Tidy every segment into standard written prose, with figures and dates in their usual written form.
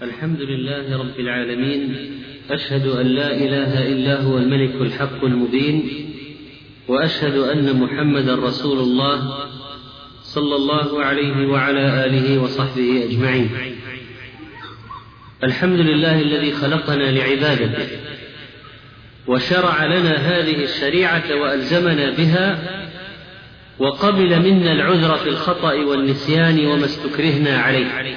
الحمد لله رب العالمين، أشهد أن لا إله إلا هو الملك الحق المبين، وأشهد أن محمدا رسول الله صلى الله عليه وعلى آله وصحبه أجمعين. الحمد لله الذي خلقنا لعبادته وشرع لنا هذه الشريعة وألزمنا بها، وقبل منا العذر في الخطأ والنسيان وما استكرهنا عليه،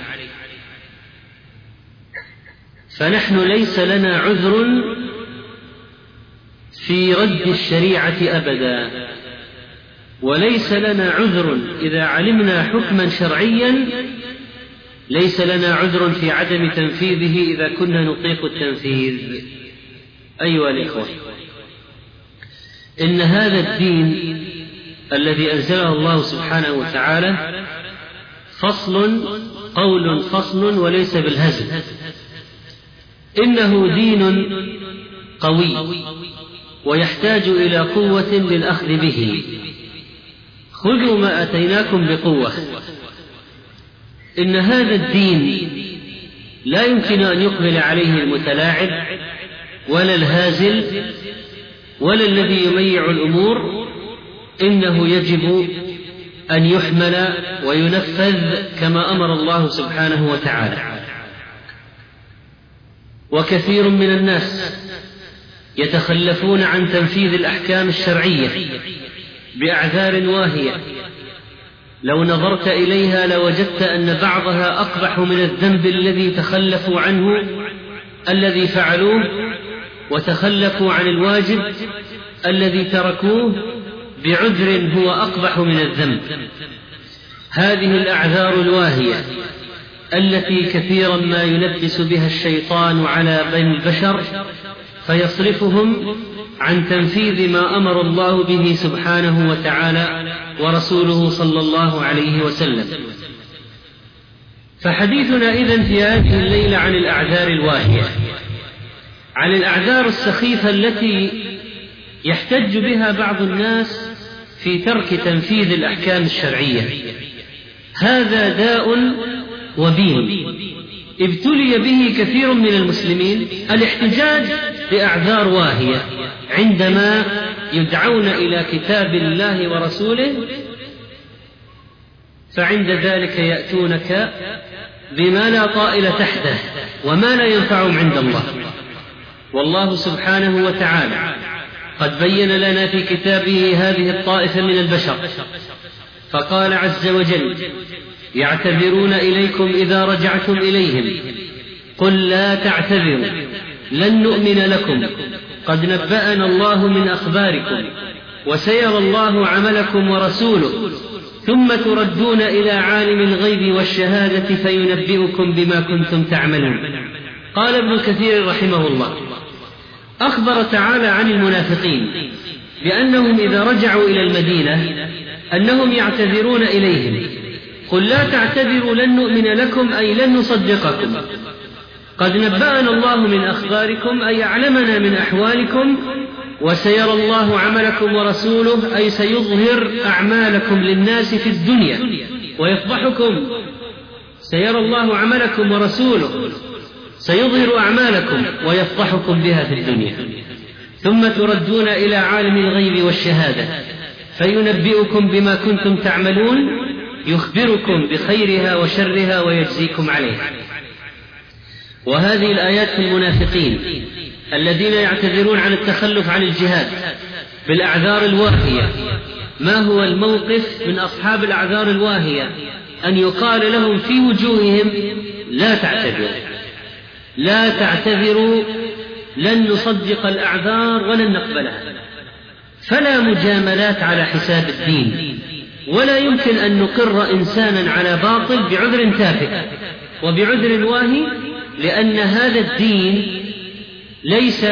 فنحن ليس لنا عذر في رد الشريعة أبدا، وليس لنا عذر إذا علمنا حكما شرعيا، ليس لنا عذر في عدم تنفيذه إذا كنا نطيق التنفيذ. أيها الإخوة، إن هذا الدين الذي أنزله الله سبحانه وتعالى قول فصل وليس بالهزل، إنه دين قوي ويحتاج إلى قوة للأخذ به. خذوا ما أتيناكم بقوة. إن هذا الدين لا يمكن أن يقبل عليه المتلاعب ولا الهازل ولا الذي يميع الأمور، إنه يجب أن يحمل وينفذ كما أمر الله سبحانه وتعالى. وكثير من الناس يتخلفون عن تنفيذ الأحكام الشرعية بأعذار واهية، لو نظرت إليها لوجدت أن بعضها أقبح من الذنب الذي تخلفوا عنه، الذي فعلوه، وتخلفوا عن الواجب الذي تركوه بعذر هو أقبح من الذنب. هذه الأعذار الواهية التي كثيرا ما يلبس بها الشيطان على بني البشر فيصرفهم عن تنفيذ ما أمر الله به سبحانه وتعالى ورسوله صلى الله عليه وسلم. فحديثنا إذن في هذه الليلة عن الأعذار الواهية، عن الأعذار السخيفة التي يحتج بها بعض الناس في ترك تنفيذ الأحكام الشرعية. هذا داء وبيل ابتلي به كثير من المسلمين، الاحتجاج بأعذار واهية عندما يدعون إلى كتاب الله ورسوله، فعند ذلك يأتونك بما لا طائل تحته وما لا ينفعهم عند الله. والله سبحانه وتعالى قد بين لنا في كتابه هذه الطائفة من البشر، فقال عز وجل: يعتذرون إليكم إذا رجعتم إليهم قل لا تعتذروا لن نؤمن لكم قد نبأنا الله من أخباركم وسيرى الله عملكم ورسوله ثم تردون إلى عالم الغيب والشهادة فينبئكم بما كنتم تعملون. قال ابن كثير رحمه الله: أخبر تعالى عن المنافقين بأنهم إذا رجعوا إلى المدينة أنهم يعتذرون إليهم: قل لا تعتذروا لن نؤمن لكم، أي لن نصدقكم، قد نبأنا الله من أخباركم، أي يعلمنا من أحوالكم، وسيرى الله عملكم ورسوله، أي سيظهر أعمالكم للناس في الدنيا ويفضحكم. سيرى الله عملكم ورسوله، سيظهر أعمالكم ويفضحكم بها في الدنيا، ثم تردون إلى عالم الغيب والشهادة فينبئكم بما كنتم تعملون، يخبركم بخيرها وشرها ويجزيكم عليها. وهذه الآيات في المنافقين الذين يعتذرون عن التخلف عن الجهاد بالأعذار الواهية. ما هو الموقف من أصحاب الأعذار الواهية؟ أن يقال لهم في وجوههم: لا تعتذروا، لا تعتذروا، لن نصدق الأعذار ولن نقبلها. فلا مجاملات على حساب الدين، ولا يمكن أن نقر إنسانا على باطل بعذر تافه وبعذر واهي، لأن هذا الدين ليس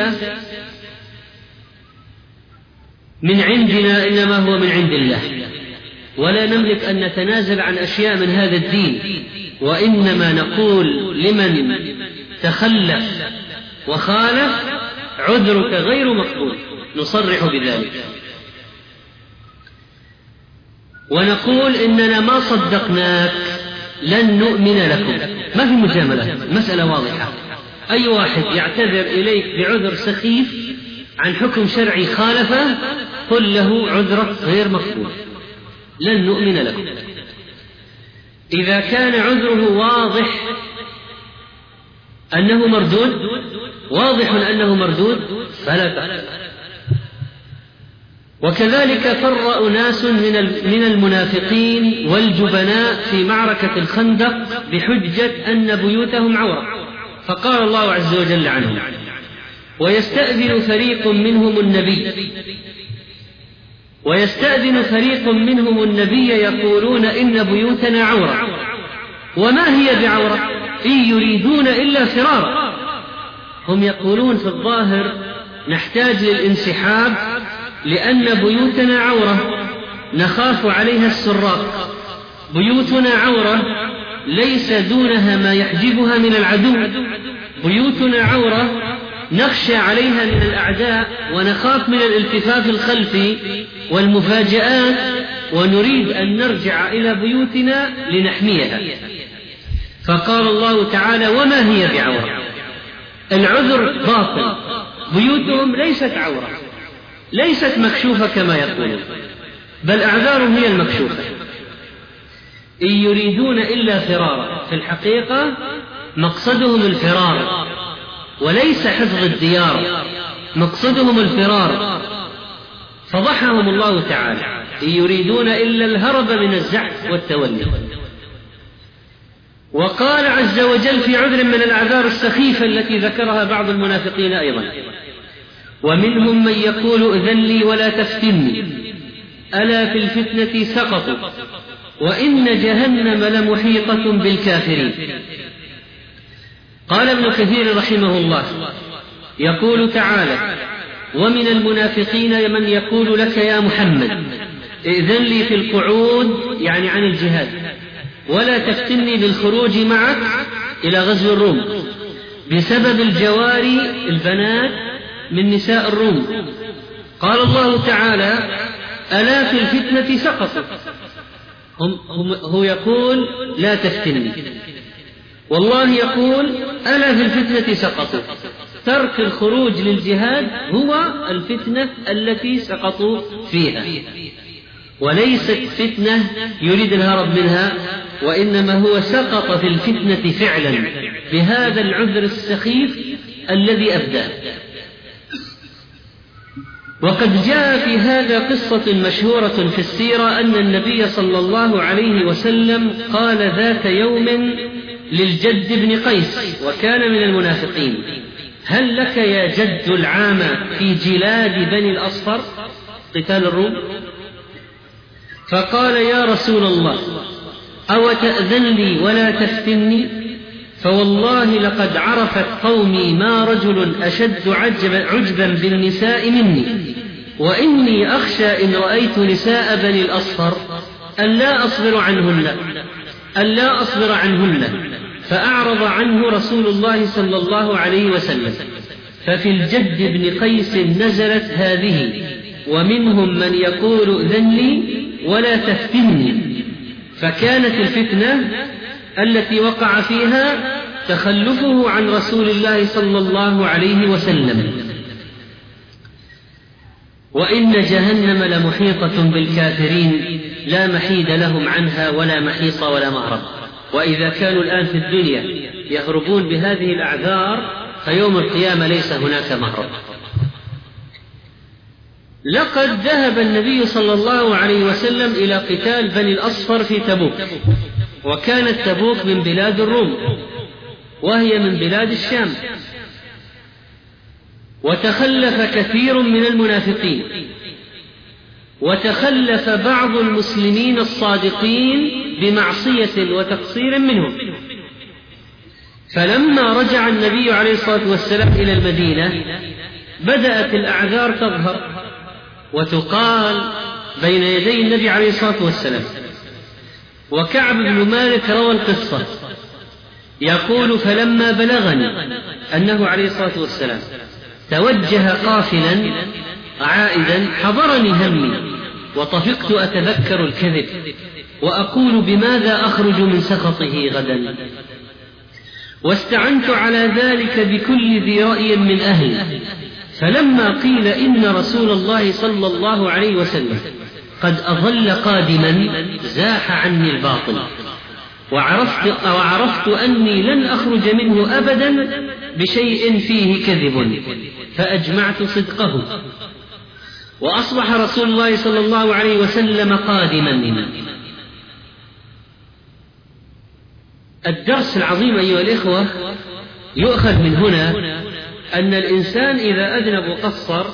من عندنا إنما هو من عند الله، ولا نملك أن نتنازل عن أشياء من هذا الدين، وإنما نقول لمن تخلف وخالف: عذرك غير مقبول، نصرح بذلك، ونقول إننا ما صدقناك لن نؤمن لكم. ما في مجاملة، مسألة واضحة. أي واحد يعتذر إليك بعذر سخيف عن حكم شرعي خالفه قل له عذرك غير مقبول، لن نؤمن لكم. إذا كان عذره واضح أنه مردود، واضح أنه مردود، فلا تقبل. وكذلك فر أناس من المنافقين والجبناء في معركة الخندق بحجة أن بيوتهم عورة، فقال الله عز وجل عنهم: ويستأذن فريق منهم النبي يقولون إن بيوتنا عورة وما هي بعورة إن يريدون إلا فرارا. هم يقولون في الظاهر نحتاج للانسحاب لأن بيوتنا عورة نخاف عليها السراق، بيوتنا عورة ليس دونها ما يحجبها من العدو، بيوتنا عورة نخشى عليها من الأعداء ونخاف من الالتفاف الخلفي والمفاجآت، ونريد أن نرجع إلى بيوتنا لنحميها. فقال الله تعالى: وما هي بعورة. العذر باطل، بيوتهم ليست عورة، ليست مكشوفة كما يقولون، بل أعذارهم هي المكشوفة. إن يريدون إلا فرارا، في الحقيقة مقصدهم الفرار وليس حفظ الديار، مقصدهم الفرار، فضحهم الله تعالى: إن يريدون إلا الهرب من الزحف والتولي. وقال عز وجل في عذر من الأعذار السخيفة التي ذكرها بعض المنافقين أيضا: ومنهم من يقول ائذن لي ولا تفتني ألا في الفتنة سقطوا وإن جهنم لمحيطة بالكافرين. قال ابن كثير رحمه الله: يقول تعالى: ومن المنافقين من يقول لك يا محمد ائذن لي في القعود، يعني عن الجهاد، ولا تفتني بالخروج معك إلى غزو الروم، بسبب الجواري البنات من نساء الروم. قال الله تعالى: ألا في الفتنة سقطوا. هو يقول لا تفتني، والله يقول ألا في الفتنة سقطوا. ترك الخروج للجهاد هو الفتنة التي سقطوا فيها، وليست فتنة يريد الهرب منها، وإنما هو سقط في الفتنة فعلا بهذا العذر السخيف الذي أبداه. وقد جاء في هذا قصة مشهورة في السيرة أن النبي صلى الله عليه وسلم قال ذات يوم للجد بن قيس، وكان من المنافقين: هل لك يا جد العام في جلاد بني الأصفر، قتال الروم؟ فقال: يا رسول الله، أو تأذن لي ولا تفتني؟ فوالله لقد عرفت قومي ما رجل أشد عجبا بالنساء مني، وإني أخشى إن رأيت نساء بني الأصفر ألا أصبر عنهن. فأعرض عنه رسول الله صلى الله عليه وسلم. ففي الجد بن قيس نزلت هذه: ومنهم من يقول ائذن لي ولا تفتني. فكانت الفتنة التي وقع فيها تخلفه عن رسول الله صلى الله عليه وسلم. وإن جهنم لمحيطة بالكافرين لا محيد لهم عنها ولا محيص ولا مهرب. وإذا كانوا الآن في الدنيا يهربون بهذه الأعذار، فيوم القيامة ليس هناك مهرب. لقد ذهب النبي صلى الله عليه وسلم إلى قتال بني الأصفر في تبوك، وكانت تبوك من بلاد الروم وهي من بلاد الشام، وتخلف كثير من المنافقين، وتخلف بعض المسلمين الصادقين بمعصية وتقصير منهم. فلما رجع النبي عليه الصلاة والسلام إلى المدينة بدأت الأعذار تظهر وتقال بين يدي النبي عليه الصلاة والسلام. وكعب بن مالك روى القصة يقول: فلما بلغني أنه عليه الصلاة والسلام توجه قافلا عائدا حضرني همي، وطفقت أتذكر الكذب وأقول بماذا أخرج من سخطه غدا، واستعنت على ذلك بكل ذي رأي من أهلي. فلما قيل إن رسول الله صلى الله عليه وسلم قد أظل قادما زاح عني الباطل، وعرفت أني لن أخرج منه أبدا بشيء فيه كذب، فأجمعت صدقه. وأصبح رسول الله صلى الله عليه وسلم قادما. الدرس العظيم أيها الإخوة يؤخذ من هنا أن الإنسان إذا أذنب وقصر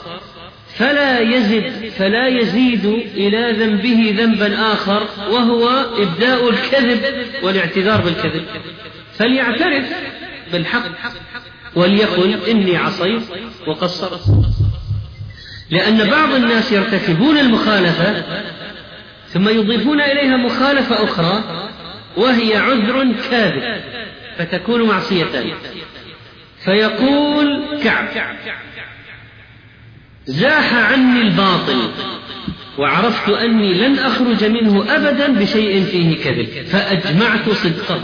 فلا يزيد إلى ذنبه ذنبا آخر، وهو إبداء الكذب والاعتذار بالكذب، فليعترف بالحق وليقل إني عصيت وقصرت. لأن بعض الناس يرتكبون المخالفة ثم يضيفون إليها مخالفة أخرى وهي عذر كاذب فتكون معصية. فيقول كعب: زاح عني الباطل وعرفت أني لن أخرج منه أبدا بشيء فيه كذب، فأجمعت صدقه.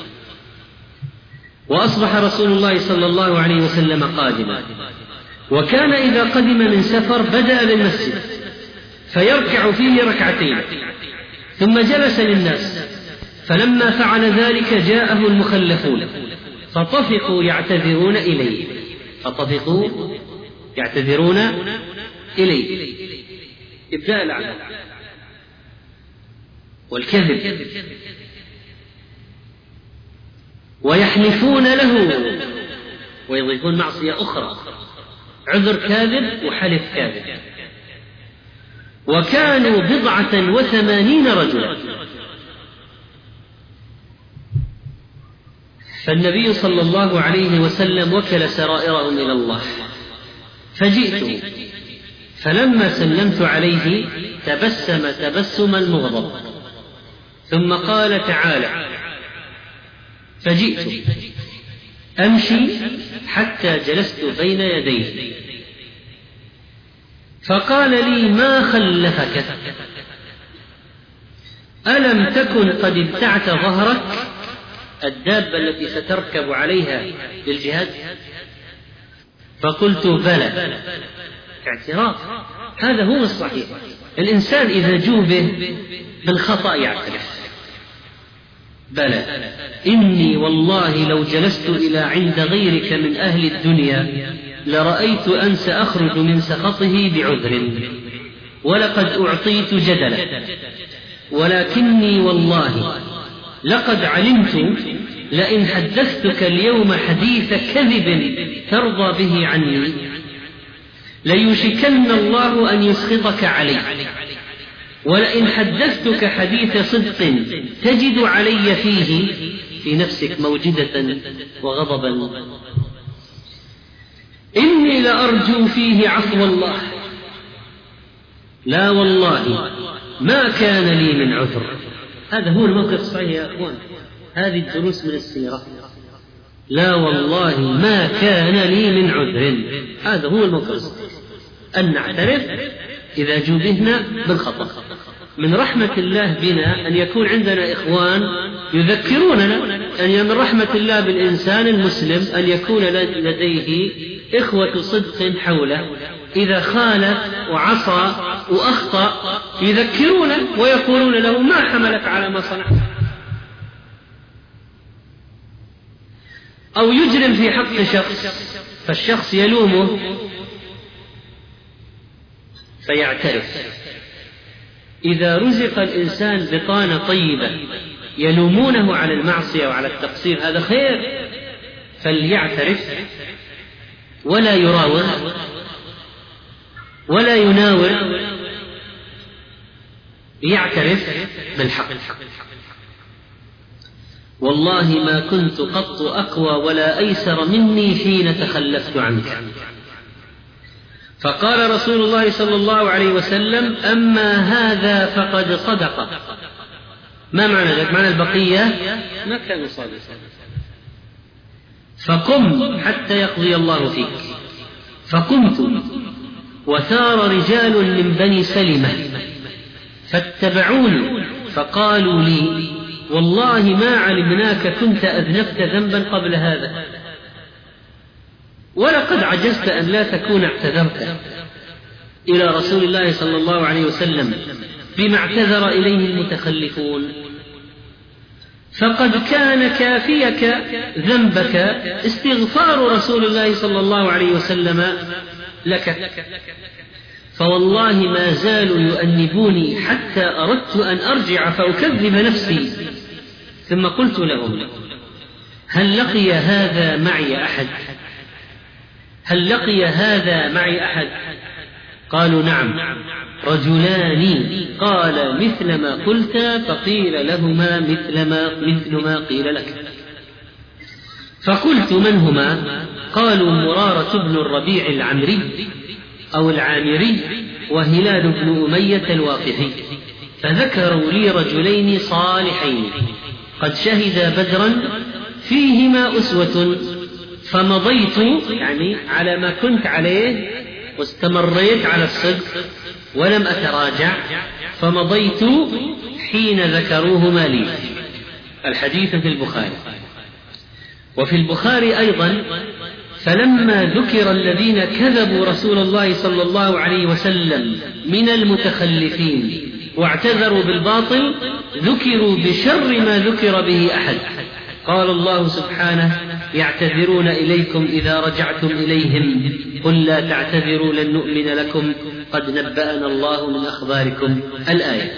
وأصبح رسول الله صلى الله عليه وسلم قادما، وكان إذا قدم من سفر بدأ للمسجد فيركع فيه ركعتين ثم جلس للناس، فلما فعل ذلك جاءه المخلفون فطفقوا يعتذرون إليه إبداء العمل والكذب، ويحلفون له ويضيفون معصية أخرى، عذر كاذب وحلف كاذب. وكانوا 89 رجلا. فالنبي صلى الله عليه وسلم وكل سرائرهم إلى الله، فجئت فلما سلمت عليه تبسم تبسما مغضب، ثم قال: تعالى. فجئت أمشي حتى جلست بين يديه، فقال لي: ما خلفك؟ ألم تكن قد ابتعت ظهرك، الدابة التي ستركب عليها للجهاد؟ فقلت: بلى. اعتراف، هذا هو الصحيح. الإنسان إذا جوبه بالخطأ يعترف: بلى، إني والله لو جلست إلى عند غيرك من أهل الدنيا لرأيت أن سأخرج من سخطه بعذر، ولقد أعطيت جدلا، ولكني والله لقد علمت لئن حدثتك اليوم حديث كذب ترضى به عني ليوشكن الله أن يسخطك علي، ولئن حدثتك حديث صدق تجد علي فيه في نفسك موجدة وغضبا، إني لأرجو فيه عفو الله، لا والله ما كان لي من عذر. هذا هو الموقف الصحيح يا أخوان، هذه الدروس من السيرة. لا والله ما كان لي من عذر، هذا هو الموقف الصحيح، أن نعترف إذا جوبهنا بالخطأ. من رحمة الله بنا أن يكون عندنا إخوان يذكروننا، أن من رحمة الله بالإنسان المسلم أن يكون لديه إخوة صدق حوله، إذا خالف وعصى وأخطأ يذكرونه ويقولون له: ما حملك على ما صنعت؟ أو يجرم في حق شخص فالشخص يلومه فيعترف. إذا رزق الإنسان بطانة طيبة يلومونه على المعصية وعلى التقصير هذا خير، فليعترف ولا يراوغ ولا يناور، يعترف بالحق. والله ما كنت قط أقوى ولا أيسر مني حين تخلفت عنك. فقال رسول الله صلى الله عليه وسلم: أما هذا فقد صدق. ما معنى ذلك؟ معنى البقية ما كانوا صادقين. فقم حتى يقضي الله فيك. فقمت وثار رجال من بني سلمة فاتبعوني فقالوا لي والله ما علمناك كنت أذنبت ذنبا قبل هذا، ولقد عجزت أن لا تكون اعتذرت إلى رسول الله صلى الله عليه وسلم بما اعتذر إليه المتخلفون، فقد كان كافيك ذنبك استغفار رسول الله صلى الله عليه وسلم لك، فوالله ما زالوا يؤنبوني حتى أردت أن أرجع فأكذب نفسي، ثم قلت لهم هل لقي هذا معي أحد؟ هل لقي هذا معي أحد؟ قالوا نعم، رجلان قال مثل ما قلت فقيل لهما مثل ما قيل لك. فقلت من هما؟ قالوا مرارة بن الربيع العمري أو العامري وهلال بن أمية الواقفي، فذكروا لي رجلين صالحين قد شهدا بدرا فيهما أسوة، فمضيت يعني على ما كنت عليه واستمريت على الصدق ولم أتراجع، فمضيت حين ذكروهما لي. الحديث في البخاري. وفي البخاري أيضا فلما ذكر الذين كذبوا رسول الله صلى الله عليه وسلم من المتخلفين واعتذروا بالباطل ذكروا بشر ما ذكر به أحد. قال الله سبحانه يعتذرون إليكم إذا رجعتم إليهم قل لا تعتذروا لن نؤمن لكم قد نبأنا الله من أخباركم، الآية.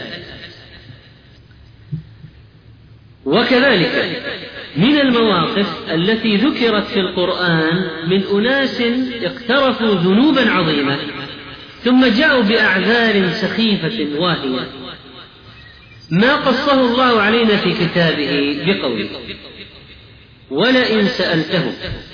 وكذلك من المواقف التي ذكرت في القرآن من أناس اقترفوا ذنوبا عظيمة ثم جاءوا بأعذار سخيفة واهية ما قصه الله علينا في كتابه بقوله ولئن سألتهم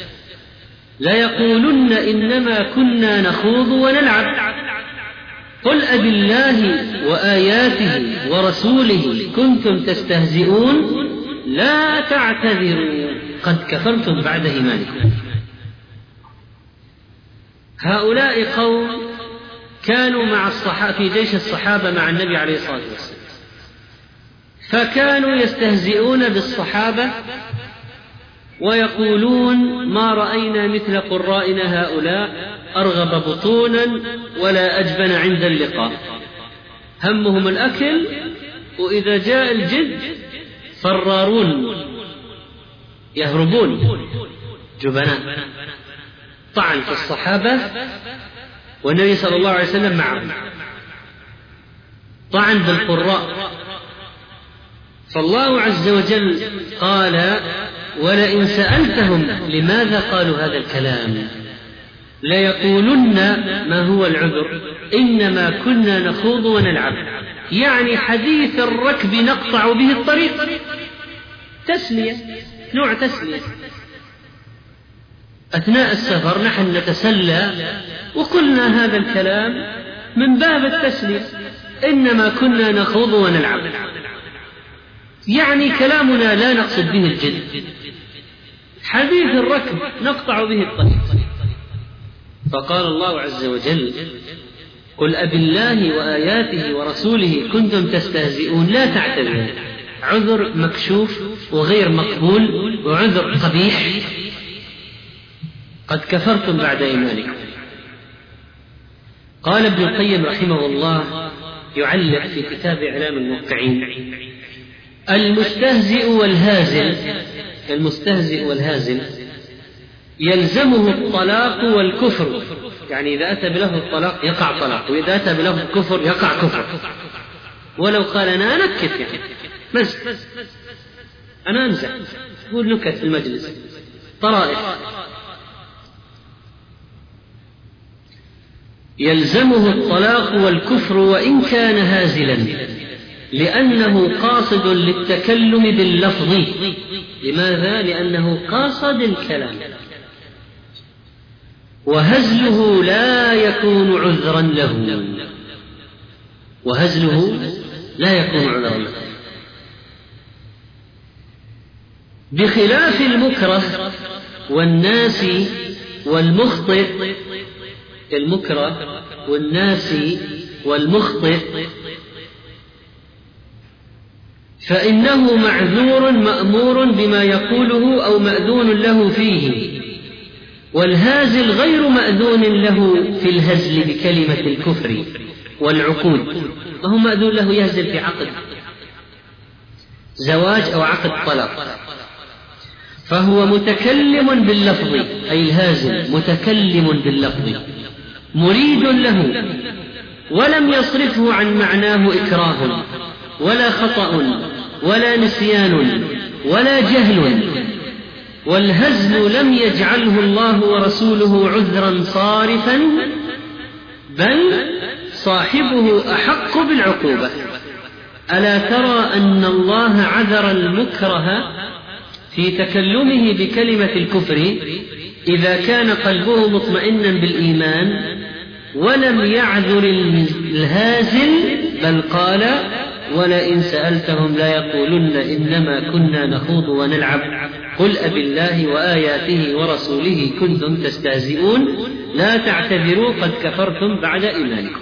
ليقولن إنما كنا نخوض ونلعب قل أبالله وآياته ورسوله كنتم تستهزئون لا تعتذروا قد كفرتم بعد إيمانكم. هؤلاء قوم كانوا مع الصحابة في جيش الصحابة مع النبي عليه الصلاة والسلام، فكانوا يستهزئون بالصحابة ويقولون ما رأينا مثل قرائنا هؤلاء أرغب بطونا ولا أجبن عند اللقاء، همهم الأكل وإذا جاء الجد فرارون يهربون جبناء. طعن في الصحابة والنبي صلى الله عليه وسلم معهم، طعن بالقراء، فالله عز وجل قال ولئن سألتهم لماذا قالوا هذا الكلام ليقولن ما هو العذر إنما كنا نخوض ونلعب، يعني حديث الركب نقطع به الطريق، تسلية، نوع تسلية. أثناء السفر نحن نتسلى وقلنا هذا الكلام من باب التسلية، إنما كنا نخوض ونلعب، يعني كلامنا لا نقصد به الجد، حديث الركب نقطع به الطريق. فقال الله عز وجل قل أبالله وآياته ورسوله كنتم تستهزئون لا تعتذروا، عذر مكشوف وغير مقبول وعذر قبيح، قد كفرتم بعد إيمانكم. قال ابن القيم رحمه الله يعلق في كتاب إعلام الموقعين المستهزئ والهازل يلزمه الطلاق والكفر، يعني إذا أتى بلفظ الطلاق يقع طلاق، وإذا أتى بلفظ الكفر يقع كفر، ولو قال أنا أنكت يعني مزح أنا أمزح أقول نكت في المجلس طرائف، يلزمه الطلاق والكفر وإن كان هازلا لأنه قاصد للتكلم باللفظ. لماذا؟ لأنه قاصد الكلام، وهزله لا يكون عذرا له، وهزله لا يكون عذرا له، بخلاف المكره والناس والمخطئ. المكره والناس والمخطئ فإنه معذور مأمور بما يقوله أو مأذون له فيه، والهازل غير مأذون له في الهزل بكلمة الكفر والعقود، وهو مأذون له يهزل في عقد زواج أو عقد طلاق، فهو متكلم باللفظ، أي الهازل متكلم باللفظ مريد له، ولم يصرفه عن معناه إكراه ولا خطأ ولا نسيان ولا جهل، والهزل لم يجعله الله ورسوله عذرا صارفا، بل صاحبه أحق بالعقوبة. ألا ترى أن الله عذر المكره في تكلمه بكلمة الكفر إذا كان قلبه مطمئنا بالإيمان، ولم يعذر الهازل، بل قال: ولئن سألتهم لا يقولن إنما كنا نخوض ونلعب قل أبالله وآياته ورسوله كنتم تستهزئون لا تعتذروا قد كفرتم بعد إيمانكم.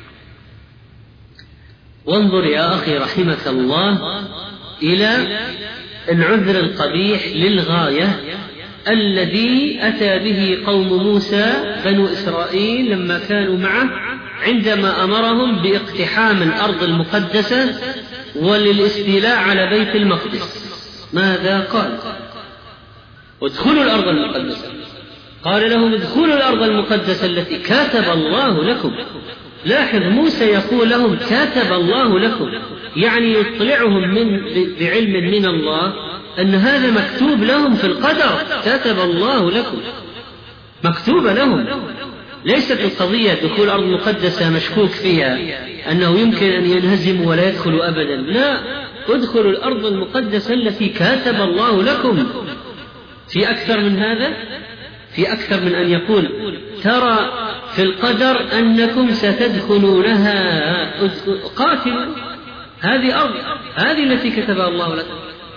وانظر يا أخي رحمك الله إلى العذر القبيح للغاية الذي أتى به قوم موسى بنو إسرائيل لما كانوا معه، عندما أمرهم باقتحام الأرض المقدسة وللاستيلاء على بيت المقدس. ماذا قال؟ ادخلوا الأرض المقدسة. قال لهم: ادخلوا الأرض المقدسة التي كاتب الله لكم. لاحظ، موسى يقول لهم كاتب الله لكم، يعني يطلعهم بعلم من الله أن هذا مكتوب لهم في القدر، كاتب الله لكم، مكتوب لهم. ليست القضية دخول الأرض المقدسة مشكوك فيها أنه يمكن أن ينهزموا ولا يدخلوا أبدا، لا، ادخلوا الأرض المقدسة التي كاتب الله لكم. في أكثر من هذا؟ في أكثر من أن يقول: ترى في القدر أنكم ستدخلونها، قاتلوا، هذه أرض، هذه التي كتبها الله لكم.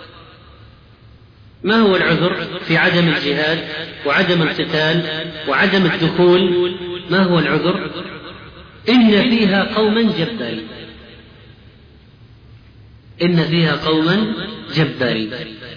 ما هو العذر في عدم الجهاد وعدم القتال وعدم الدخول؟ ما هو العذر؟ إن فيها قوما جبارين، إن فيها قوما جبارين.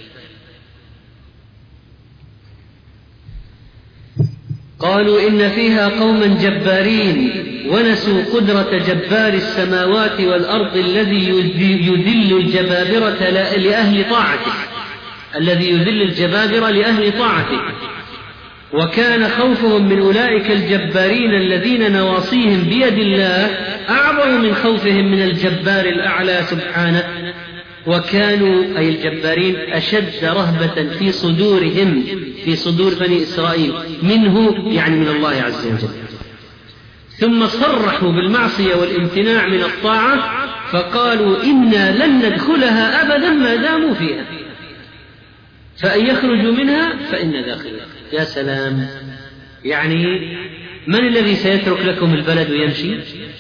قالوا: إن فيها قوما جبارين ونسوا قدرة جبار السماوات والأرض الذي يذل الجبابرة لأهل طاعته، الذي يذل الجبابرة لأهل طاعته. وكان خوفهم من أولئك الجبارين الذين نواصيهم بيد الله أعظم من خوفهم من الجبار الأعلى سبحانه. وكانوا أي الجبارين أشد رهبة في صدورهم، في صدور بني إسرائيل، منه يعني من الله عز وجل. ثم صرحوا بالمعصية والامتناع من الطاعة، فقالوا: إنا لن ندخلها أبدا ما داموا فيها، فإن يخرجوا منها فإن داخلها. يا سلام، يعني من الذي سيترك لكم البلد ويمشي؟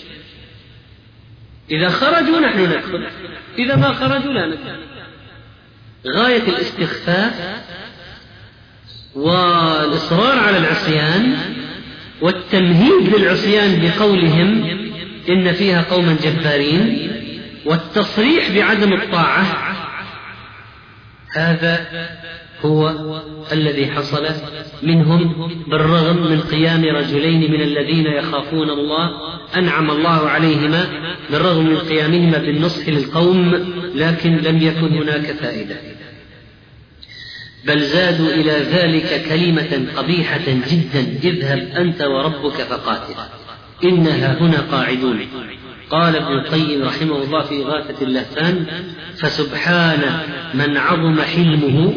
إذا خرجوا نحن ندخل، إذا ما خرجوا لا ندخل. غاية الاستخفاف والإصرار على العصيان والتمهيد للعصيان بقولهم إن فيها قوما جبارين، والتصريح بعدم الطاعة، هذا هو الذي حصل منهم، بالرغم من قيام رجلين من الذين يخافون الله أنعم الله عليهما، بالرغم من قيامهما بالنصح للقوم، لكن لم يكن هناك فائدة، بل زادوا إلى ذلك كلمة قبيحة جدا: اذهب أنت وربك فقاتلا إنها هنا قاعدون. قال ابن القيم رحمه الله في إغاثة اللهفان: فسبحان من عظم حلمه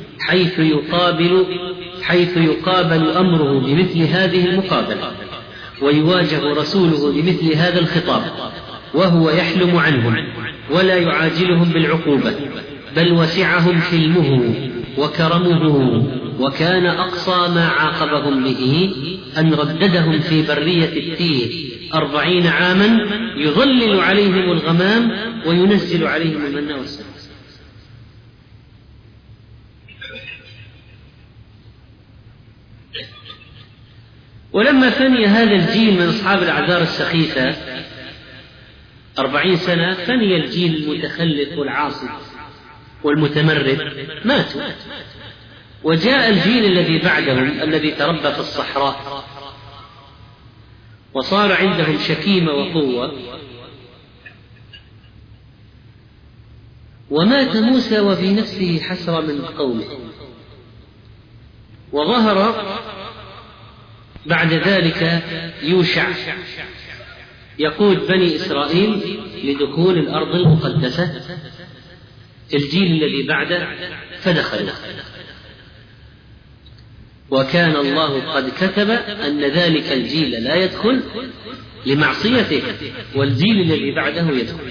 حيث يقابل أمره بمثل هذه المقابلة، ويواجه رسوله بمثل هذا الخطاب، وهو يحلم عنهم ولا يعاجلهم بالعقوبة، بل وسعهم حلمه وكرمه، وكان أقصى ما عاقبهم به أن رددهم في برية التيه 40 عاما، يظلل عليهم الغمام وينزل عليهم المن والسلوى. ولما ثني هذا الجيل من أصحاب الأعذار السخيفة 40 سنة فني الجيل المتخلف والعاصي والمتمرد، ماتوا، وجاء الجيل الذي بعدهم الذي تربى في الصحراء وصار عندهم شكيمة وقوة. ومات موسى وفي نفسه حسرة من قومه، وظهر بعد ذلك يوشع يقود بني إسرائيل لدخول الأرض المقدسة، الجيل الذي بعده فدخل، وكان الله قد كتب أن ذلك الجيل لا يدخل لمعصيته، والجيل الذي بعده يدخل.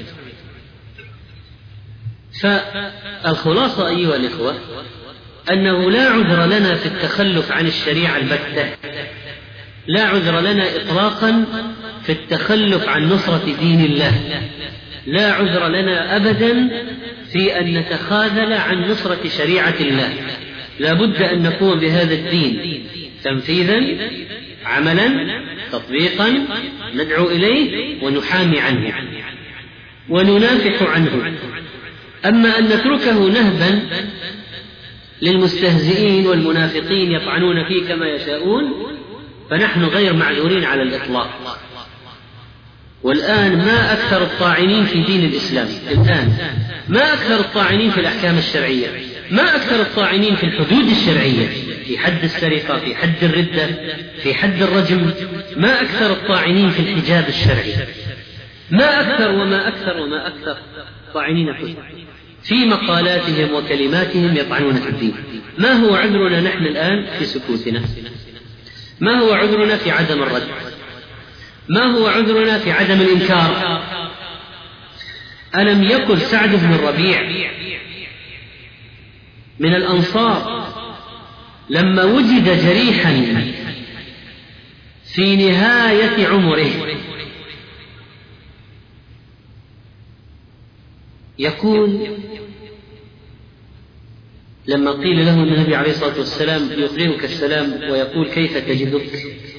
فالخلاصة أيها الإخوة أنه لا عذر لنا في التخلف عن الشريعة البتة، لا عذر لنا إطلاقا في التخلف عن نصرة دين الله، لا عذر لنا أبدا في أن نتخاذل عن نصرة شريعة الله. لا بد أن نقوم بهذا الدين تنفيذا، عملا، تطبيقا، ندعو إليه ونحامي عنه وننافح عنه. أما أن نتركه نهبا للمستهزئين والمنافقين يطعنون فيه كما يشاءون فنحن غير معذورين على الإطلاق. والآن ما أكثر الطاعنين في دين الإسلام، الآن ما أكثر الطاعنين في الأحكام الشرعية، ما أكثر الطاعنين في الحدود الشرعية، في حد السرقة، في حد الردة، في حد الرجم، ما أكثر الطاعنين في الحجاب الشرعي، ما أكثر وما أكثر وما أكثر الطاعنين في مقالاتهم وكلماتهم يطعنون في الدين. ما هو عذرنا نحن الآن في سكوتنا؟ ما هو عذرنا في عدم الرد؟ ما هو عذرنا في عدم الإنكار؟ ألم يقل سعد بن الربيع من الأنصار لما وجد جريحا في نهاية عمره يقول لما قيل له النبي عليه الصلاة والسلام يقرئك السلام ويقول كيف تجدك،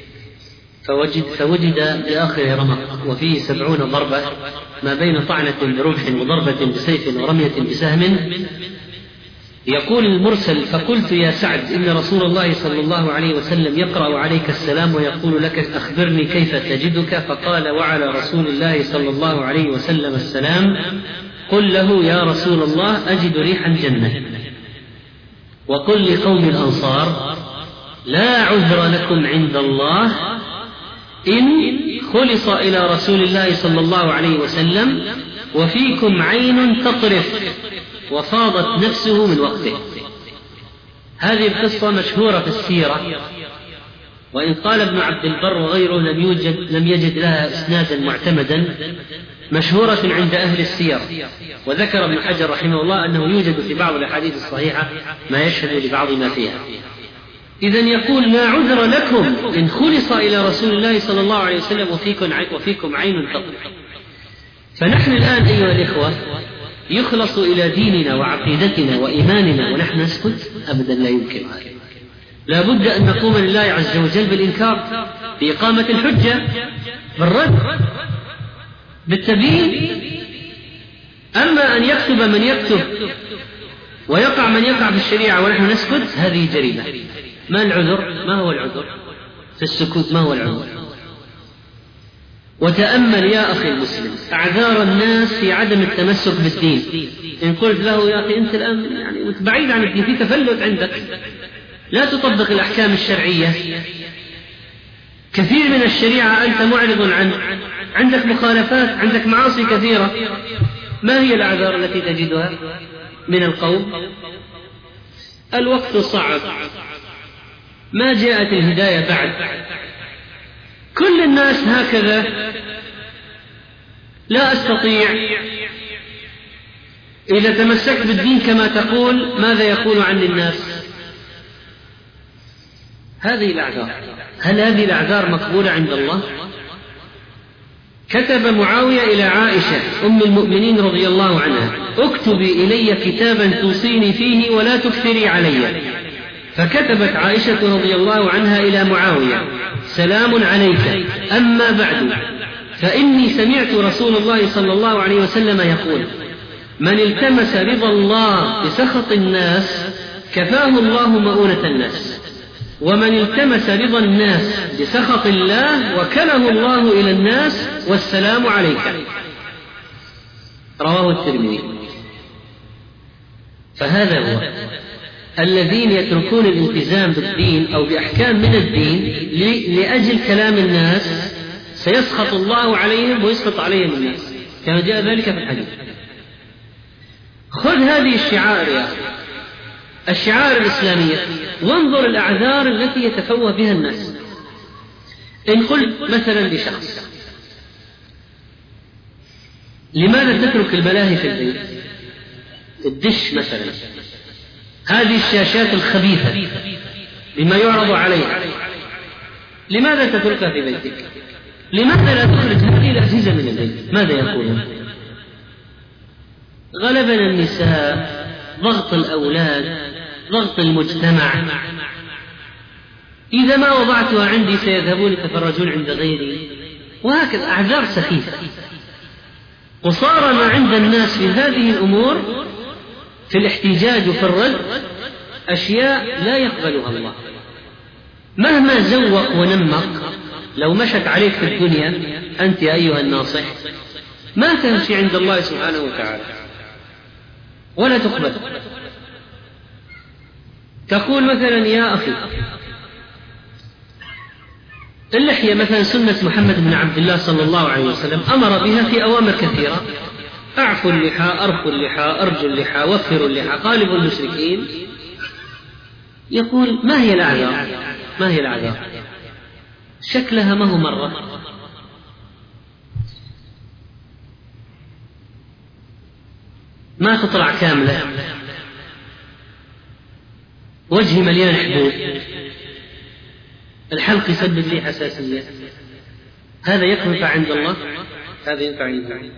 فوجد بآخر رمق وفيه 70 ضربة ما بين طعنة برمح وضربة بسيف ورمية بسهم. يقول المرسل فقلت يا سعد إن رسول الله صلى الله عليه وسلم يقرأ عليك السلام ويقول لك أخبرني كيف تجدك، فقال وعلى رسول الله صلى الله عليه وسلم السلام، قل له يا رسول الله أجد ريح الجنة، وقل لقوم الأنصار لا عذر لكم عند الله إن خلص إلى رسول الله صلى الله عليه وسلم وفيكم عين تطرف وفاضت نفسه من وقته. هذه القصة مشهورة في السيرة، وإن قال ابن عبد البر وغيره لم يجد لها إسنادا معتمدا، مشهورة عند أهل السير. وذكر ابن حجر رحمه الله أنه يوجد في بعض الأحاديث الصحيحة ما يشهد لبعض ما فيها. إذن يقول لا عذر لكم إن خلص إلى رسول الله صلى الله عليه وسلم وفيكم عين تطرف. فنحن الآن أيها الإخوة يخلص إلى ديننا وعقيدتنا وإيماننا ونحن نسكت؟ أبدا لا يمكن هذا. لا بد أن نقوم لله عز وجل بالإنكار، بإقامة الحجة، بالرد، بالتبيين. أما أن يكتب من يكتب ويقع من يقع في الشريعة ونحن نسكت، هذه جريمة. ما العذر؟ ما هو العذر في السكوت؟ ما هو العذر؟ وتأمل يا أخي المسلم أعذار الناس في عدم التمسك بالدين. إن قلت له يا أخي أنت الآن يعني بعيد عن الدين، في تفلت عندك، لا تطبق الأحكام الشرعية، كثير من الشريعة أنت معرض عنه، عندك مخالفات، عندك معاصي كثيرة، ما هي الأعذار التي تجدها من القوم؟ الوقت صعب، ما جاءت الهداية بعد، كل الناس هكذا، لا أستطيع. إذا تمسكت بالدين كما تقول ماذا يقول عن الناس؟ هذه الأعذار. هل هذه الأعذار مقبولة عند الله؟ كتب معاوية إلى عائشة أم المؤمنين رضي الله عنها اكتبي إلي كتابا توصيني فيه ولا تكثري علي. فكتبت عائشة رضي الله عنها إلى معاوية سلام عليك، أما بعد فإني سمعت رسول الله صلى الله عليه وسلم يقول: من التمس رضا الله بسخط الناس كفاه الله مؤونة الناس، ومن التمس رضا الناس بسخط الله وكله الله إلى الناس والسلام عليك. رواه الترمذي. فهذا هو الذين يتركون الالتزام بالدين أو بأحكام من الدين لأجل كلام الناس سيسخط الله عليهم ويسخط عليهم الناس، كما جاء ذلك في الحديث. خذ هذه الشعائر يا أخي، الشعائر الإسلامية، وانظر الأعذار التي يتفوه بها الناس. إن قلت مثلا لشخص: لماذا تترك الملاهي في البيت؟ الدش مثلا، هذه الشاشات الخبيثة بما يعرض عليها، لماذا تتركها في بيتك؟ لماذا لا تخرج هذه الأجهزة من البيت؟ ماذا يقولون؟ غلبنا النساء، ضغط الأولاد، ضغط المجتمع، إذا ما وضعتها عندي سيذهبون يتفرجون عند غيري، وهكذا أعذار سخيفة. وصار ما عند الناس في هذه الأمور في الاحتجاج وفي الرد أشياء لا يقبلها الله. مهما زوق ونمق، لو مشت عليك في الدنيا أنت أيها الناصح ما تمشي عند الله سبحانه وتعالى ولا تقبل. تقول مثلا: يا أخي، اللحية مثلا سنة محمد بن عبد الله صلى الله عليه وسلم أمر بها في أوامر كثيرة: أعفوا اللحى، أرخوا اللحى، أرجوا اللحى، وفروا اللحى، خالفوا المشركين. يقول: ما هي الأعذار؟ ما هي الأعذار؟ شكلها ما هو مرة، ما تطلع كاملة، وجهي مليان حبوب، الحلق يسبب لي حساسية. هذا ينفع عند الله؟ هذا ينفع عند الله؟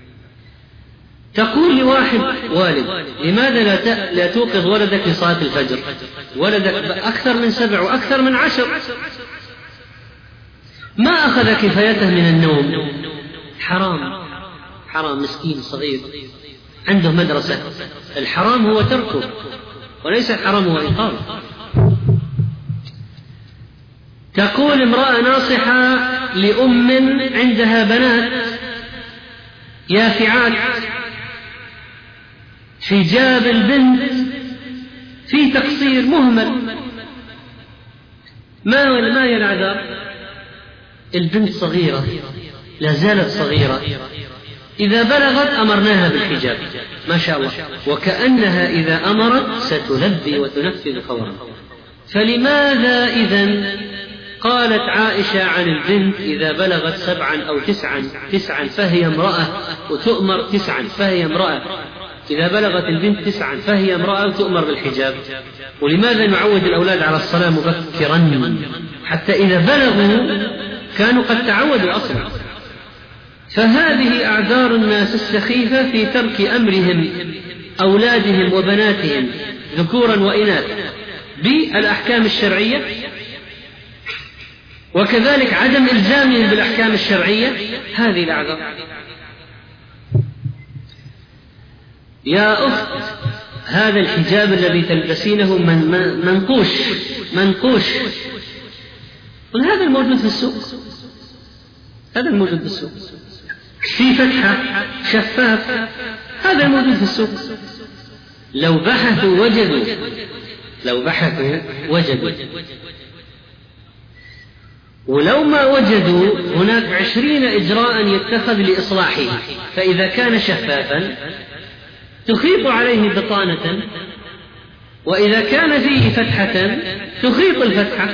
تقول لواحد والد: لماذا لا توقظ ولدك لصلاة الفجر؟ ولدك أكثر من 7 وأكثر من 10، ما أخذ كفايته من النوم. حرام، حرام، مسكين صغير عنده مدرسة. الحرام هو تركه وليس الحرام هو إيقاظه. تقول امرأة ناصحة لأم عندها بنات يافعات: حجاب البنت في تقصير مهمل. ما هي العذاب؟ البنت صغيرة، لا زالت صغيرة، إذا بلغت أمرناها بالحجاب ما شاء الله، وكأنها إذا أمرت ستلبي وتنفذ فورا. فلماذا إذن قالت عائشة عن البنت إذا بلغت 7 أو 9 فهي امرأة وتؤمر 9 فهي امرأة، إذا بلغت البنت 9 فهي امرأة وتؤمر بالحجاب؟ ولماذا نعود الأولاد على الصلاة مبكرا حتى إذا بلغوا كانوا قد تعودوا أصلا؟ فهذه أعذار الناس السخيفة في ترك أمرهم أولادهم وبناتهم ذكورا وإناثا بالأحكام الشرعية، وكذلك عدم إلزامهم بالأحكام الشرعية. هذه الأعذار. يا أخت، هذا الحجاب الذي تلبسينه منقوش، قل هذا الموجود في السوق، هذا الموجود في السوق، في فتحة شفاف، هذا الموجود في السوق. لو بحثوا وجدوا، ولو ما وجدوا هناك 20 إجراء يتخذ لإصلاحه. فإذا كان شفافا تخيط عليه بطانة، وإذا كان فيه فتحة تخيط الفتحة،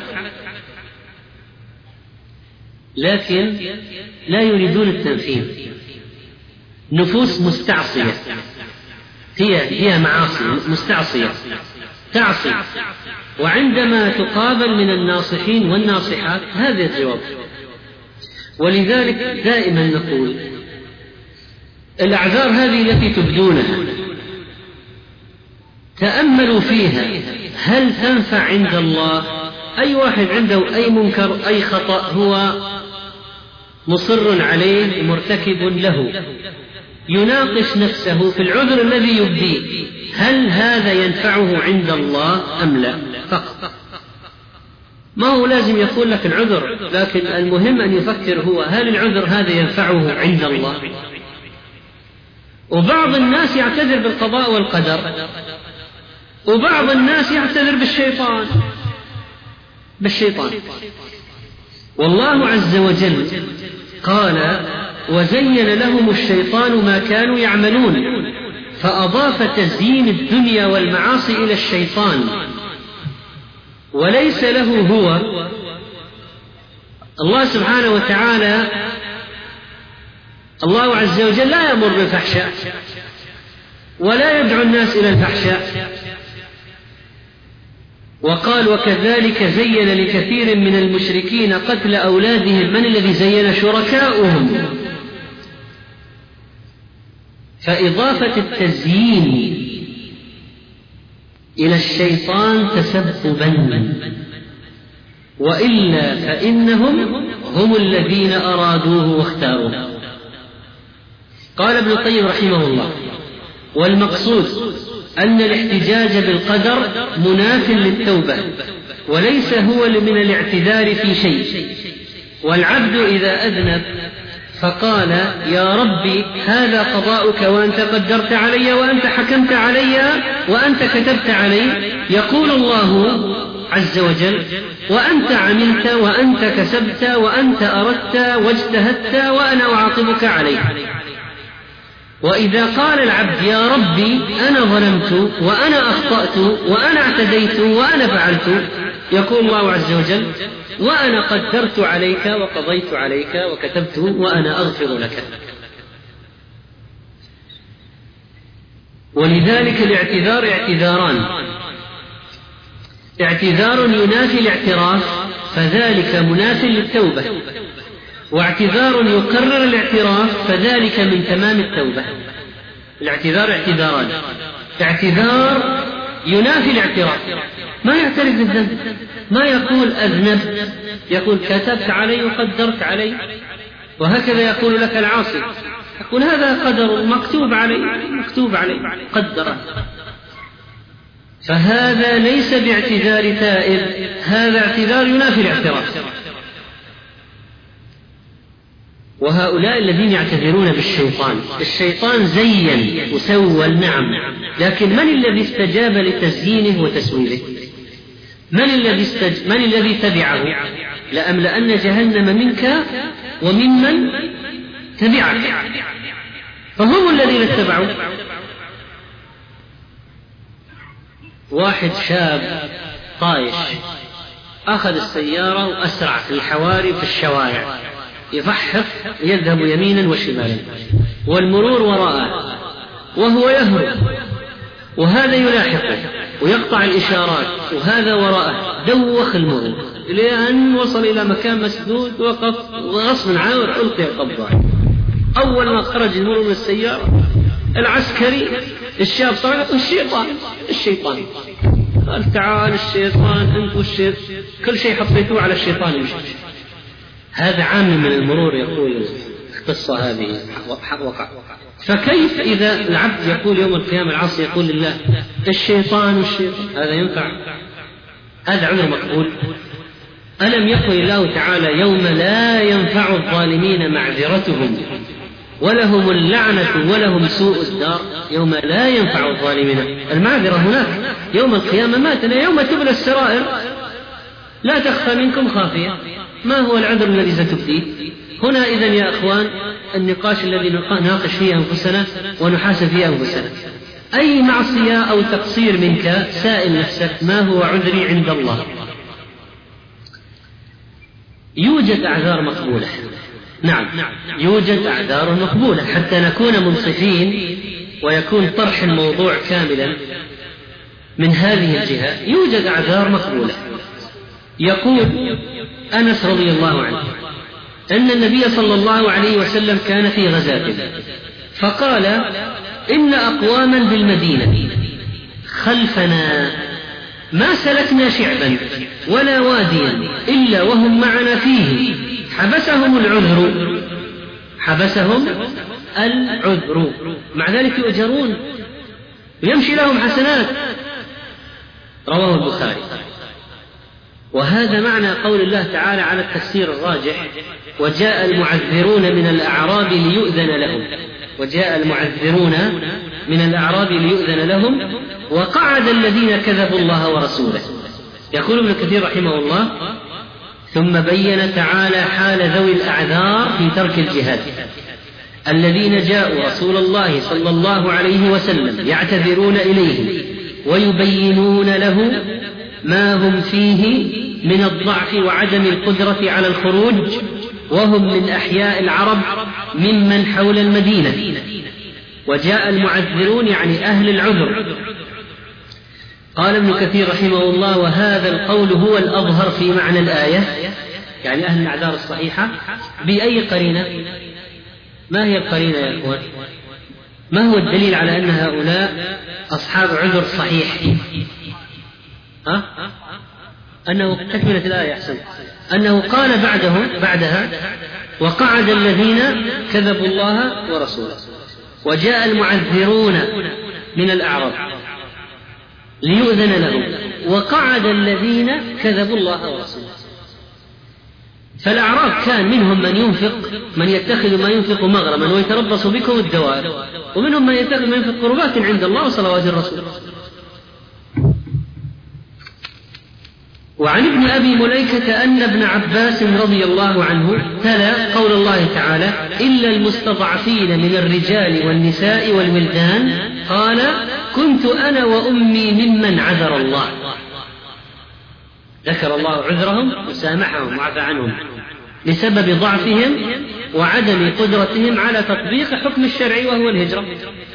لكن لا يريدون التنفيذ. نفوس مستعصية، هي معاصي مستعصية تعصي، وعندما تقابل من الناصحين والناصحات هذا الجواب. ولذلك دائما نقول الأعذار هذه التي تبدونها تأملوا فيها، هل تنفع عند الله؟ أي واحد عنده أي منكر أي خطأ هو مصر عليه مرتكب له، يناقش نفسه في العذر الذي يبديه، هل هذا ينفعه عند الله أم لا فقط. ما هو لازم يقول لك العذر، لكن المهم أن يفكر هو هل العذر هذا ينفعه عند الله. وبعض الناس يعتذر بالقضاء والقدر، وبعض الناس يعتذر بالشيطان. والله عز وجل قال وزين لهم الشيطان ما كانوا يعملون، فأضاف تزيين الدنيا والمعاصي إلى الشيطان، وليس له هو. الله سبحانه وتعالى الله عز وجل لا يأمر بالفحشاء ولا يدعو الناس إلى الفحشاء. وقال وكذلك زين لكثير من المشركين قتل أولادهم. من الذي زين؟ شركاؤهم. فإضافة التزيين إلى الشيطان تسببا، وإلا فإنهم هم الذين أرادوه واختاروه. قال ابن القيم رحمه الله والمقصود أن الاحتجاج بالقدر مناف للتوبة، وليس هو من الاعتذار في شيء. والعبد إذا أذنب فقال يا ربي هذا قضاؤك وأنت قدرت علي وأنت حكمت علي وأنت كتبت علي، يقول الله عز وجل وأنت عملت وأنت كسبت وأنت أردت واجتهدت وأنا أعاقبك عليه. وإذا قال العبد يا ربي أنا ظلمت وأنا أخطأت وأنا اعتديت وأنا فعلت، يقول الله عز وجل وأنا قدرت عليك وقضيت عليك وكتبت وأنا أغفر لك. ولذلك الاعتذار اعتذاران: اعتذار ينافي الاعتراف فذلك مناف للتوبة، واعتذار يقرر الاعتراف فذلك من تمام التوبة. الاعتذار اعتذاران: اعتذار ينافي الاعتراف، ما يعترف بالذنب، ما يقول أذنبت، يقول كتبت علي وقدرت علي. وهكذا يقول لك العاصي، يقول هذا قدر مكتوب علي قدره. فهذا ليس باعتذار تائب، هذا اعتذار ينافي الاعتراف. وهؤلاء الذين يعتذرون بالشيطان، الشيطان زين وسول نعم، لكن من الذي استجاب لتزيينه وتسويله؟ من الذي تبعه؟ لأملأن جهنم منك وممن تبعك، فهم الذين اتبعوا. واحد شاب طايش أخذ السيارة وأسرع في الحواري في الشوارع، يفحف يذهب يمينا وشمالا والمرور وراءه وهو يهرب، وهذا يلاحقه ويقطع الإشارات وهذا وراءه، دوخ المرور لأن وصل إلى مكان مسدود، وقف وغصب عنه ألقي القبضة. أول ما خرج المرور من السيارة العسكري الشاب طلع الشيطان قال تعال الشيطان أنت والشيطان، كل شيء حطيتوه على الشيطان يمشي. هذا عام من المرور يقول القصة هذه وقع. فكيف إذا العبد يقول يوم القيامة العاصي يقول لله الشيطان هذا ينفع؟ هذا عذر مقبول؟ ألم يقل الله تعالى يوم لا ينفع الظالمين معذرتهم ولهم اللعنة ولهم سوء الدار؟ يوم لا ينفع الظالمين المعذرة هناك يوم القيامة، ماتنا يوم تبلى السرائر لا تخفى منكم خافية. ما هو العذر الذي ستبديه هنا؟ إذن يا أخوان النقاش الذي نناقش فيه أنفسنا ونحاسب فيه أنفسنا، أي معصية أو تقصير منك سائل نفسك ما هو عذري عند الله؟ يوجد أعذار مقبولة، نعم يوجد أعذار مقبولة حتى نكون منصفين ويكون طرح الموضوع كاملا من هذه الجهة. يوجد أعذار مقبولة. يقول أنس رضي الله عنه أن النبي صلى الله عليه وسلم كان في غزاة فقال إن أقواما بالمدينة خلفنا ما سلكنا شعبا ولا واديا إلا وهم معنا فيه، حبسهم العذر، حبسهم العذر، مع ذلك يؤجرون ويمشي لهم حسنات. رواه البخاري. وهذا معنى قول الله تعالى على التفسير الراجح: وجاء المعذرون من الأعراب ليؤذن لهم، وجاء المعذرون من الأعراب ليؤذن لهم وقعد الذين كذبوا الله ورسوله. يقول ابن كثير رحمه الله: ثم بين تعالى حال ذوي الأعذار في ترك الجهاد الذين جاءوا رسول الله صلى الله عليه وسلم يعتذرون إليه ويبينون له ما هم فيه من الضعف وعدم القدرة على الخروج، وهم من أحياء العرب ممن حول المدينة. وجاء المعذرون يعني أهل العذر. قال ابن كثير رحمه الله: وهذا القول هو الأظهر في معنى الآية، يعني أهل الأعذار الصحيحة. بأي قرينة؟ ما هي القرينة يا أخوان؟ ما هو الدليل على أن هؤلاء أصحاب عذر صحيح؟ أنه تكملة الآية أحسن، أنه قال بعدها: وقعد الذين كذبوا الله ورسوله، وجاء المعذرون من الأعراب ليؤذن لهم، وقعد الذين كذبوا الله ورسوله. فالأعراب كان منهم من ينفق، من يتخذ ما ينفق مغرما ويتربص بكم الدوائر، ومنهم من يتخذ ما ينفق قربات عند الله وصلوات الرسول. وعن ابن أبي مليكة أن ابن عباس رضي الله عنه تلا قول الله تعالى: إلا المستضعفين من الرجال والنساء والولدان، قال: كنت أنا وأمي ممن عذر الله. ذكر الله عذرهم وسامحهم وعفى عنهم لسبب ضعفهم وعدم قدرتهم على تطبيق حكم الشرع وهو الهجرة.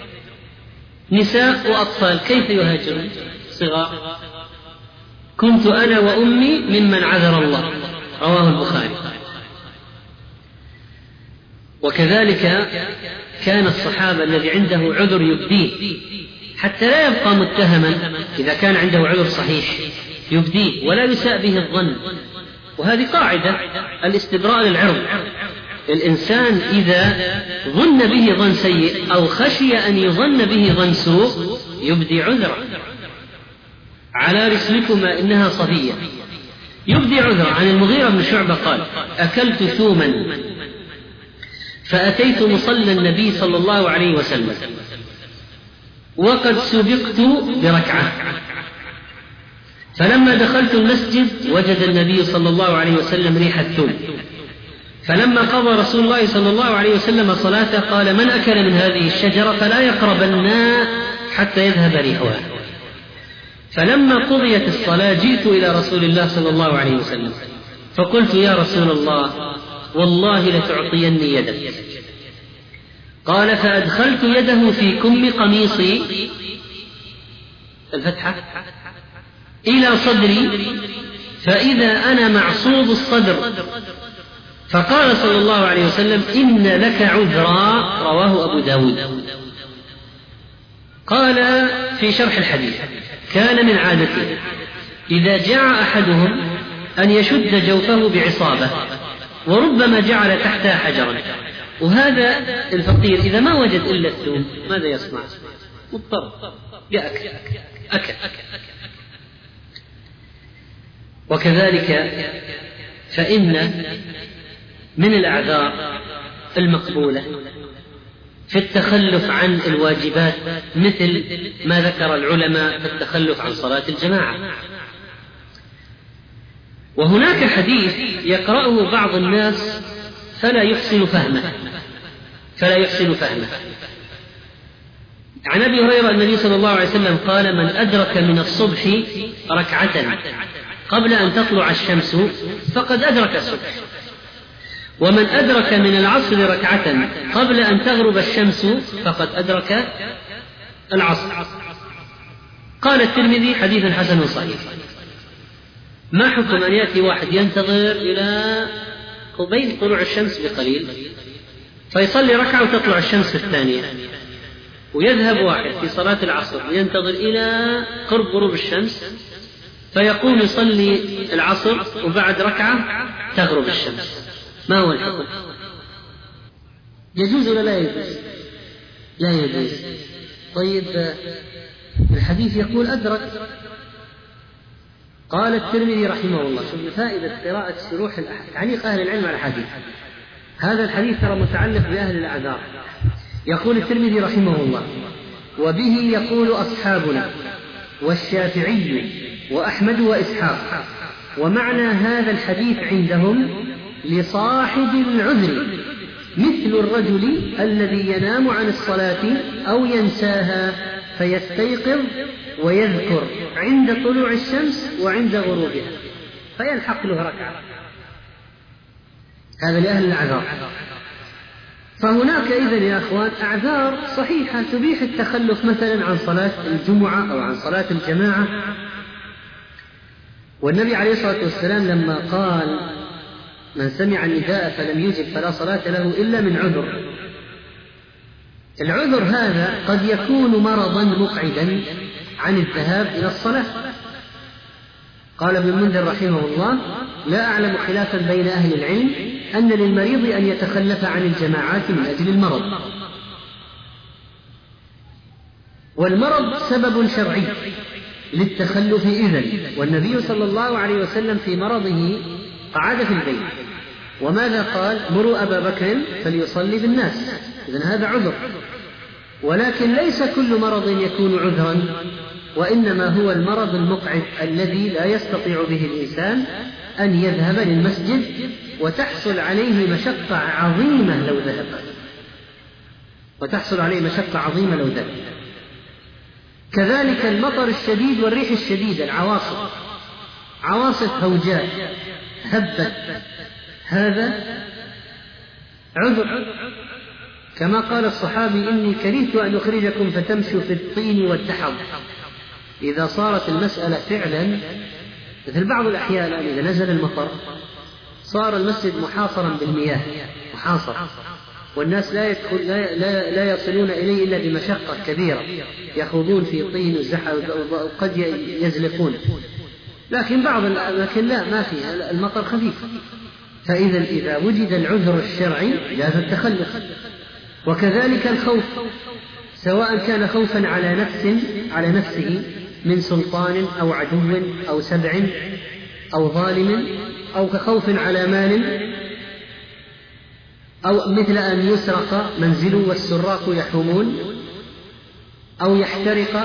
نساء وأطفال كيف يهاجرون؟ صغار. كنت أنا وأمي ممن عذر الله. رواه البخاري. وكذلك كان الصحابة الذي عنده عذر يبديه حتى لا يبقى متهما، إذا كان عنده عذر صحيح يبديه ولا يساء به الظن. وهذه قاعدة الاستبراء للعرض. الإنسان إذا ظن به ظن سيء أو خشي أن يظن به ظن سوء يبدي عذره. على رسلكما إنها صفية. يبدي عذره. عن المغيرة بن شعبة قال: أكلت ثوما فأتيت مصلى النبي صلى الله عليه وسلم وقد سبقت بركعة، فلما دخلت المسجد وجد النبي صلى الله عليه وسلم ريح الثوم، فلما قضى رسول الله صلى الله عليه وسلم صلاته قال: من أكل من هذه الشجرة فلا يقربن حتى يذهب ريحها. فلما قضيت الصلاة جئت إلى رسول الله صلى الله عليه وسلم فقلت: يا رسول الله والله لتعطيني يدك. قال: فأدخلت يده في كم قميصي الفتحة إلى صدري فإذا أنا معصوب الصدر، فقال صلى الله عليه وسلم: إن لك عذرا. رواه أبو داود. قال في شرح الحديث: كان من عادته إذا جاع أحدهم أن يشد جوفه بعصابة وربما جعل تحتها حجرا. وهذا الفقير إذا ما وجد إلا الثوم ماذا يصنع؟ مضطر أكل. وكذلك فإن من الأعذار المقبولة في التخلف عن الواجبات مثل ما ذكر العلماء في التخلف عن صلاة الجماعة. وهناك حديث يقرأه بعض الناس فلا يحسن فهمه. عن أبي هريرة النبي صلى الله عليه وسلم قال: من أدرك من الصبح ركعة قبل أن تطلع الشمس فقد أدرك الصبح، ومن أدرك من العصر ركعة قبل أن تغرب الشمس فقد أدرك العصر. قال الترمذي: حديث حسن صحيح. ما حكم أن يأتي واحد ينتظر إلى قبيل طلوع الشمس بقليل فيصلي ركعة وتطلع الشمس الثانية، ويذهب واحد في صلاة العصر ينتظر إلى قرب غروب الشمس فيقوم يصلي العصر وبعد ركعة تغرب الشمس؟ ما هو الحكم؟ يجوز ولا لا يجوز؟ لا يجوز. طيب الحديث يقول أدرك. قال الترمذي رحمه الله، شوف فائدة قراءة شروح تعليق أهل العلم على الحديث. هذا الحديث ترى متعلق بأهل الأعذار. يقول الترمذي رحمه الله: وبه يقول أصحابنا والشافعي وأحمد وإسحاق، ومعنى هذا الحديث عندهم لصاحب العذر مثل الرجل الذي ينام عن الصلاة أو ينساها فيستيقظ ويذكر عند طلوع الشمس وعند غروبها فيلحق له ركعة. هذا لأهل الأعذار. فهناك إذن يا أخوان أعذار صحيحة تبيح التخلف مثلا عن صلاة الجمعة أو عن صلاة الجماعة. والنبي عليه الصلاة والسلام لما قال: من سمع النداء فلم يجب فلا صلاة له إلا من عذر، العذر هذا قد يكون مرضا مقعدا عن الذهاب إلى الصلاة. قال ابن المنذر رحمه الله: لا أعلم خلافا بين أهل العلم أن للمريض أن يتخلف عن الجماعات من أجل المرض، والمرض سبب شرعي للتخلف إذن. والنبي صلى الله عليه وسلم في مرضه قعد في البيت، وماذا قال؟ مروا أبا بكر فليصلي بالناس. إذن هذا عذر، ولكن ليس كل مرض يكون عذرا، وإنما هو المرض المقعد الذي لا يستطيع به الإنسان أن يذهب للمسجد وتحصل عليه مشقة عظيمة لو ذهب، كذلك المطر الشديد والريح الشديدة، العواصف، عواصف هوجاء هبت، هذا عذر. كما قال الصحابي: إني كرهت أن أخرجكم فتمشوا في الطين والتحض. إذا صارت المسألة فعلا مثل بعض الأحيان إذا نزل المطر صار المسجد محاصرا بالمياه، محاصر، والناس لا يصلون إليه إلا بمشقة كبيرة، يخوضون في طين والزحف وقد يزلقون. لكن بعض الأماكن لا، ما فيها، المطر خفيف. إذا وجد العذر الشرعي جاز التخلف. وكذلك الخوف، سواء كان خوفا على نفسه من سلطان أو عدو أو سبع أو ظالم، أو كخوف على مال، أو مثل أن يسرق منزله والسراق يحومون، أو يحترق.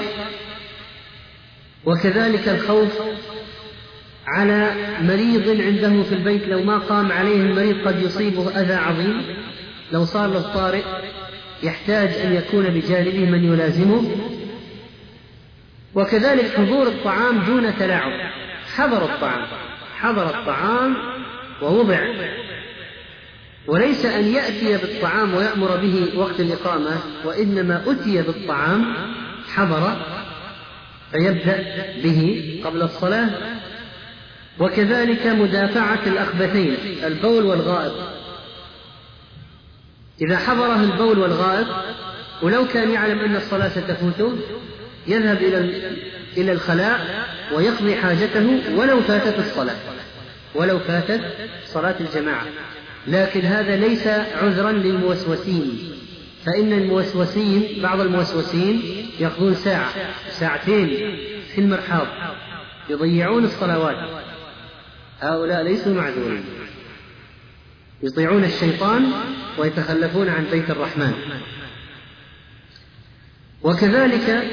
وكذلك الخوف على مريض عنده في البيت، لو ما قام عليه المريض قد يصيبه أذى عظيم، لو صار له طارئ يحتاج أن يكون بجانبه من يلازمه. وكذلك حضور الطعام دون تلاعب، حضر الطعام ووضع، وليس أن يأتي بالطعام ويأمر به وقت الإقامة، وإنما أتي بالطعام حضر فيبدأ به قبل الصلاة. وكذلك مدافعة الأخبثين، البول والغائط، إذا حضره البول والغائط ولو كان يعلم أن الصلاة ستفوته يذهب إلى الخلاء ويقضي حاجته ولو فاتت صلاة الجماعة. لكن هذا ليس عذرا للموسوسين، فإن الموسوسين، بعض الموسوسين يقضون ساعة ساعتين في المرحاض يضيعون الصلوات، هؤلاء ليسوا معذورين، يطيعون الشيطان ويتخلفون عن بيت الرحمن. وكذلك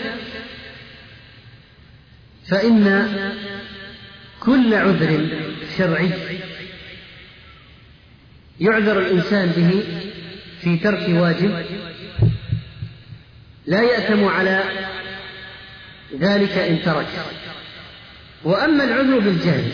فإن كل عذر شرعي يعذر الإنسان به في ترك واجب لا يأثم على ذلك إن ترك. وأما العذر بالجهل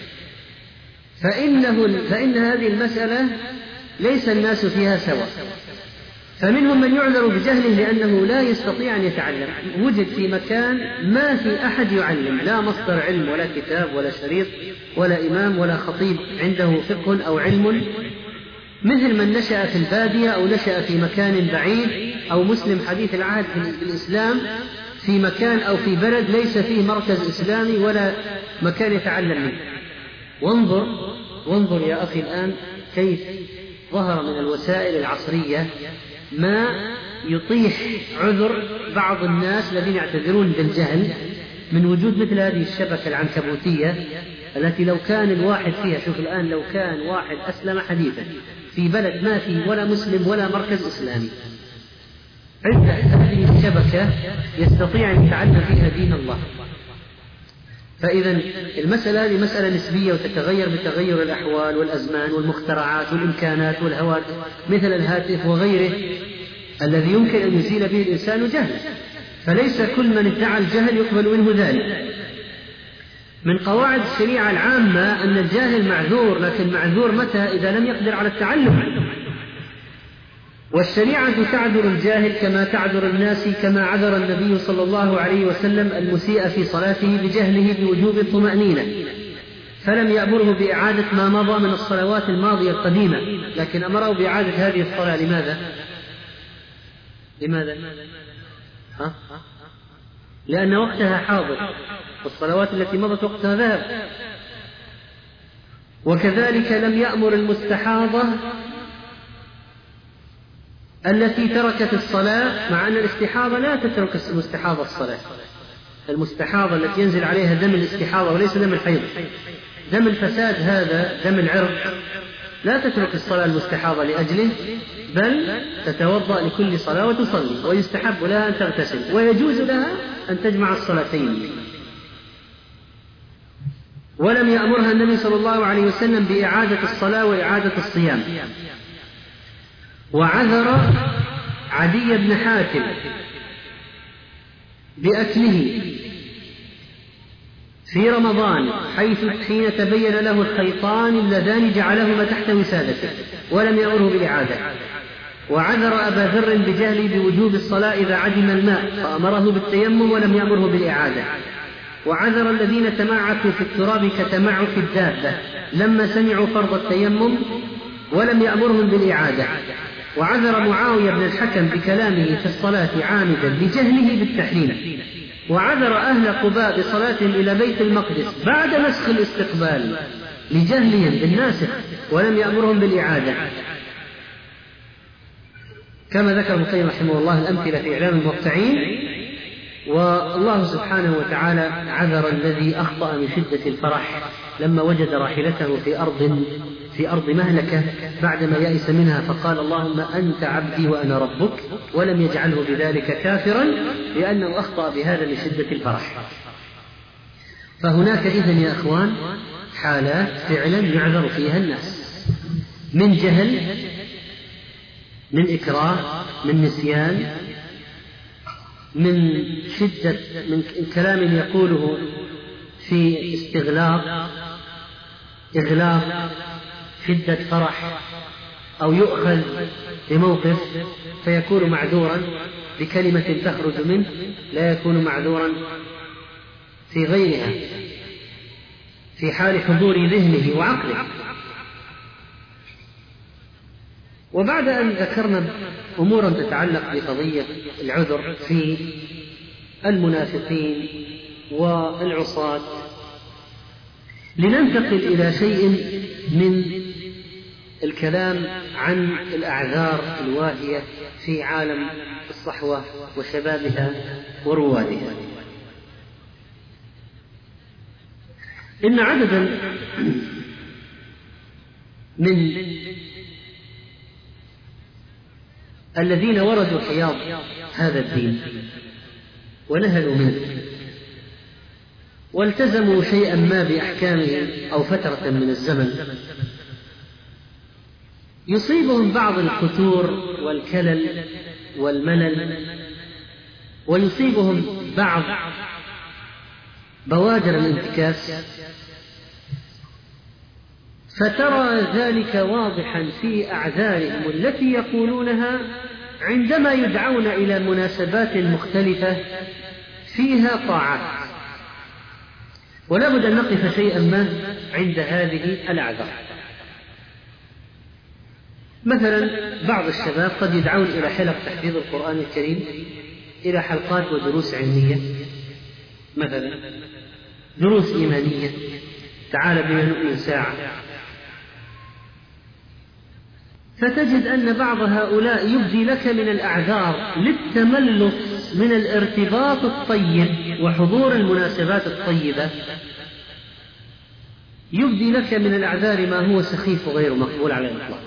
فإن هذه المسألة ليس الناس فيها سواء، فمنهم من يعذر بجهله لأنه لا يستطيع أن يتعلم، وجد في مكان ما في أحد يعلم، لا مصدر علم ولا كتاب ولا شريط ولا إمام ولا خطيب عنده فقه أو علم، مثل من نشأ في البادية أو نشأ في مكان بعيد، أو مسلم حديث العهد في الإسلام في مكان أو في بلد ليس فيه مركز إسلامي ولا مكان يتعلم منه. وانظر يا أخي الآن كيف ظهر من الوسائل العصرية ما يطيح عذر بعض الناس الذين يعتذرون بالجهل من وجود مثل هذه الشبكة العنكبوتية التي لو كان الواحد فيها، شوف الآن لو كان واحد أسلم حديثا في بلد ما فيه ولا مسلم ولا مركز إسلامي، عند هذه الشبكة يستطيع أن يتعلم فيها دين الله. فإذا المسألة هذه مسألة نسبية وتتغير بتغير الأحوال والأزمان والمخترعات والإمكانات والهواتف مثل الهاتف وغيره الذي يمكن أن يزيل به الإنسان جهل، فليس كل من ادعى الجهل يقبل منه ذلك. من قواعد الشريعة العامة أن الجاهل معذور، لكن معذور متى؟ إذا لم يقدر على التعلم. والشريعة تعذر الجاهل كما تعذر الناس، كما عذر النبي صلى الله عليه وسلم المسيء في صلاته بجهله بوجوب الطمأنينة، فلم يأمره بإعادة ما مضى من الصلوات الماضية القديمة، لكن أمره بإعادة هذه الصلاة. لماذا؟ لأن وقتها حاضر، والصلوات التي مضت وقتها ذهب. وكذلك لم يأمر المستحاضة التي تركت الصلاة، مع أن الاستحاضة لا تترك المستحاضة الصلاة. المستحاضة التي ينزل عليها دم الاستحاضة وليس دم الحيض، دم الفساد هذا دم العرق، لا تترك الصلاة المستحاضة لأجله، بل تتوضأ لكل صلاة وتصلي، ويستحب لها أن تغتسل، ويجوز لها أن تجمع الصلاتين. ولم يأمرها النبي صلى الله عليه وسلم بإعادة الصلاة وإعادة الصيام. وعذر عدي بن حاتم بأكله في رمضان حين تبين له الخيطان اللذان جعلهما تحت وسادته، ولم يأمره بالإعادة. وعذر أبا ذر بجهله بوجوب الصلاة إذا عدم الماء، فأمره بالتيمم ولم يأمره بالإعادة. وعذر الذين تمعكوا في التراب كتمعك الدابة لما سمعوا فرض التيمم، ولم يأمرهم بالإعادة. وعذر معاوية بن الحكم بكلامه في الصلاة عامدا لجهله بالتحريم. وعذر أهل قباء بصلاتهم إلى بيت المقدس بعد نسخ الاستقبال لجهلهم بالناسخ، ولم يأمرهم بالإعادة. كما ذكر ابن القيم رحمه الله الأمثلة في إعلام الموقعين. والله سبحانه وتعالى عذر الذي أخطأ من شدة الفرح لما وجد راحلته في أرض مهلكة بعدما يئس منها، فقال اللهم أنت عبدي وأنا ربك، ولم يجعله بذلك كافرا لأنه أخطأ بهذا من شدة الفرح. فهناك إذن يا أخوان حالات فعلا يعذر فيها الناس، من جهل، من إكراه، من نسيان، من شدة، من كلام يقوله في إغلاق شدة فرح، أو يؤخذ بموقف فيكون معذورا بكلمة تخرج منه، لا يكون معذورا في غيرها في حال حضور ذهنه وعقله. وبعد أن ذكرنا أمورا تتعلق بقضية العذر في المنافقين والعصاة، لننتقل إلى شيء من الكلام عن الأعذار الواهية في عالم الصحوة وشبابها وروادها. إن عددا من الذين وردوا حياض هذا الدين ونهلوا منه والتزموا شيئا ما بأحكامه أو فترة من الزمن، يصيبهم بعض الفتور والكلل والملل، ويصيبهم بعض بوادر الانتكاس، فترى ذلك واضحا في أعذارهم التي يقولونها عندما يدعون إلى مناسبات مختلفة فيها طاعات. ولا بد أن نقف شيئا ما عند هذه الأعذار. مثلا بعض الشباب قد يدعون إلى حلق تحفيظ القرآن الكريم، إلى حلقات ودروس علمية، مثلا دروس إيمانية، تعال بنا نؤمن ساعة، فتجد أن بعض هؤلاء يبدي لك من الأعذار للتملص من الارتباط الطيب وحضور المناسبات الطيبة، يبدي لك من الأعذار ما هو سخيف وغير مقبول على الإطلاق.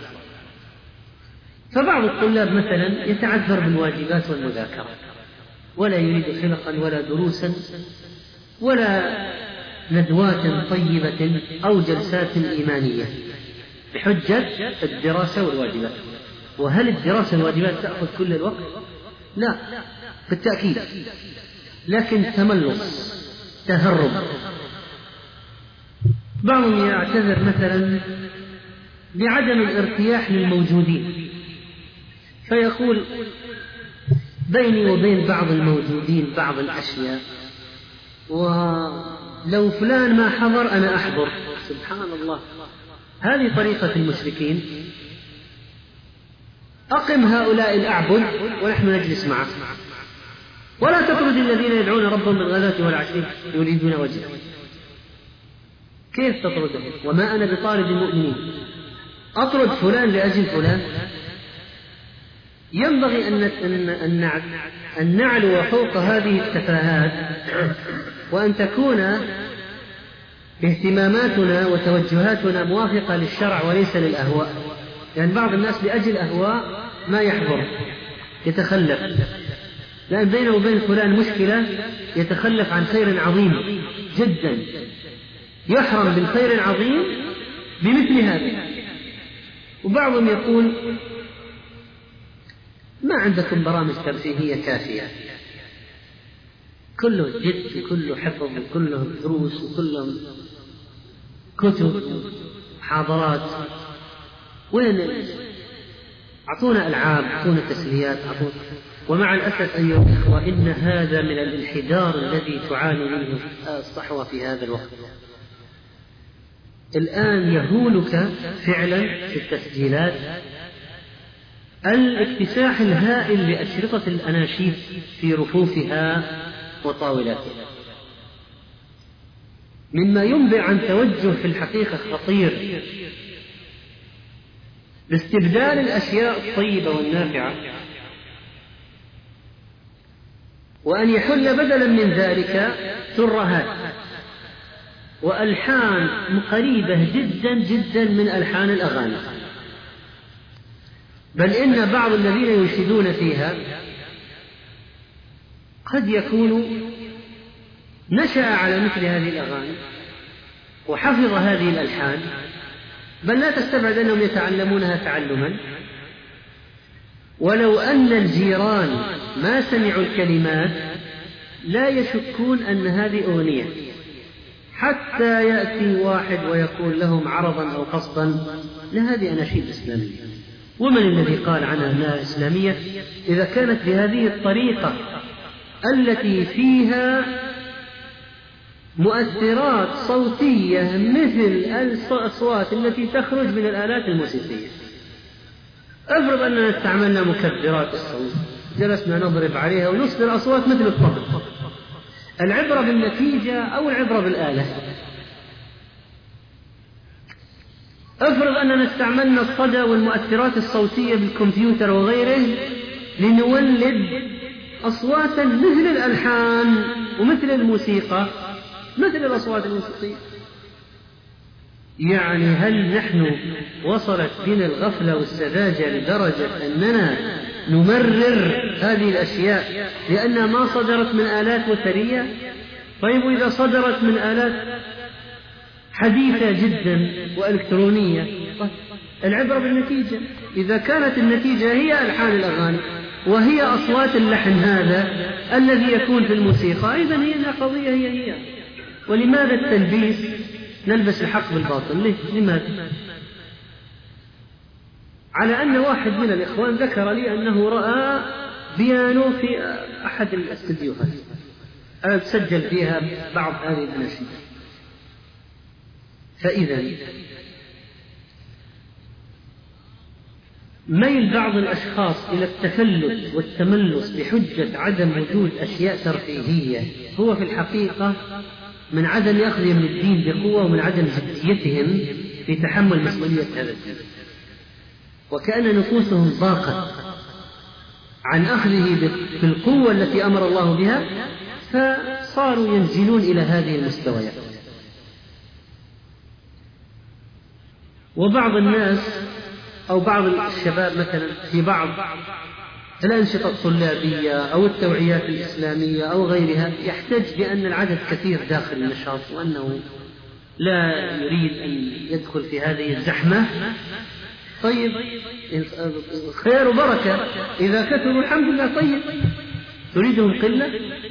فبعض الطلاب مثلا يتعذر بالواجبات والمذاكرة، ولا يريد خلقا ولا دروسا ولا ندوات طيبة أو جلسات إيمانية بحجة الدراسة والواجبات. وهل الدراسة والواجبات تأخذ كل الوقت؟ لا بالتأكيد، لكن تملص، تهرب. بعضهم يعتذر مثلا بعدم الارتياح للموجودين، فيقول بيني وبين بعض الموجودين بعض الأشياء، ولو فلان ما حضر أنا أحضر. سبحان الله، هذه طريقة المشركين. أقم هؤلاء الأعبد ونحن نجلس معك، ولا تطرد الذين يدعون ربهم بالغداة والعشي يريدون وجهه. كيف تطردهم وما أنا بطارد المؤمنين؟ أطرد فلان لأجل فلان؟ ينبغي أن نعلو فوق هذه التفاهات، وأن تكون اهتماماتنا وتوجهاتنا موافقة للشرع وليس للأهواء. يعني بعض الناس لأجل أهواء ما يحضر، يتخلف، لأن بينه وبين فلان مشكلة، يتخلف عن خير عظيم جدا، يحرم بالخير العظيم بمثل هذا. وبعضهم يقول ما عندكم برامج ترفيهية كافية، كله جد، كله حفظ، وكله دروس، وكله كتب محاضرات، وين؟ أعطونا ألعاب، أعطونا تسليات، أعطونا. ومع الأسف أيها الأخوة إن هذا من الانحدار الذي تعاني منه الصحوة في هذا الوقت. الآن يهولك فعلا في التسجيلات الاكتساح الهائل لأشرطة الأناشيد في رفوفها وطاولاتها، مما ينبئ عن توجه في الحقيقة خطير باستبدال الأشياء الطيبة والنافعة، وأن يحل بدلا من ذلك ترهات وألحان قريبة جدا جدا من ألحان الأغاني، بل إن بعض الذين ينشدون فيها قد يكون نشأ على مثل هذه الأغاني وحفظ هذه الألحان، بل لا تستبعد أنهم يتعلمونها تعلما، ولو أن الجيران ما سمعوا الكلمات لا يشكون أن هذه أغنية، حتى يأتي واحد ويقول لهم عرضا أو قصدا لهذه أناشيد إسلامية. ومن الذي قال عنها أنها إسلامية إذا كانت بهذه الطريقة التي فيها مؤثرات صوتية مثل الأصوات التي تخرج من الآلات الموسيقية؟ افرض أننا استعملنا مكبرات الصوت، جلسنا نضرب عليها ونصدر أصوات مثل الطبل. العبرة بالنتيجة أو العبرة بالآلة؟ افرض أننا استعملنا الصدى والمؤثرات الصوتية بالكمبيوتر وغيره لنولد أصواتا مثل الألحان ومثل الموسيقى، مثل الأصوات الموسيقية. يعني هل نحن وصلت بنا الغفلة والسذاجة لدرجة أننا نمرر هذه الأشياء لأنها ما صدرت من آلات وثرية؟ طيب وإذا صدرت من آلات حديثة جدا وإلكترونية؟ العبرة بالنتيجة. إذا كانت النتيجة هي ألحان الأغاني وهي أصوات اللحن هذا الذي يكون في الموسيقى، إذن هي القضية هي. ولماذا التلبيس؟ نلبس الحق بالباطل. لماذا؟ على أن واحد من الإخوان ذكر لي أنه رأى بيانو في أحد الاستديوهات سجل فيها بعض هذه الأناشيد. فإذا ميل بعض الأشخاص إلى التفلت والتملص بحجة عدم وجود أشياء ترفيهية هو في الحقيقة من عدم أخذهم للدين بقوة ومن عدم جديتهم في تحمل مسؤولية هذا الدين. وكأن نفوسهم ضاقت عن أخذه بالقوة التي أمر الله بها، فصاروا ينزلون إلى هذه المستويات. وبعض الناس أو بعض الشباب مثلا في بعض الأنشطة الطلابية أو التوعيات الإسلامية أو غيرها يحتج بأن العدد كثير داخل النشاط وأنه لا يريد أن يدخل في هذه الزحمة. طيب خير وبركة، إذا كثروا الحمد لله. طيب تريدهم قلة؟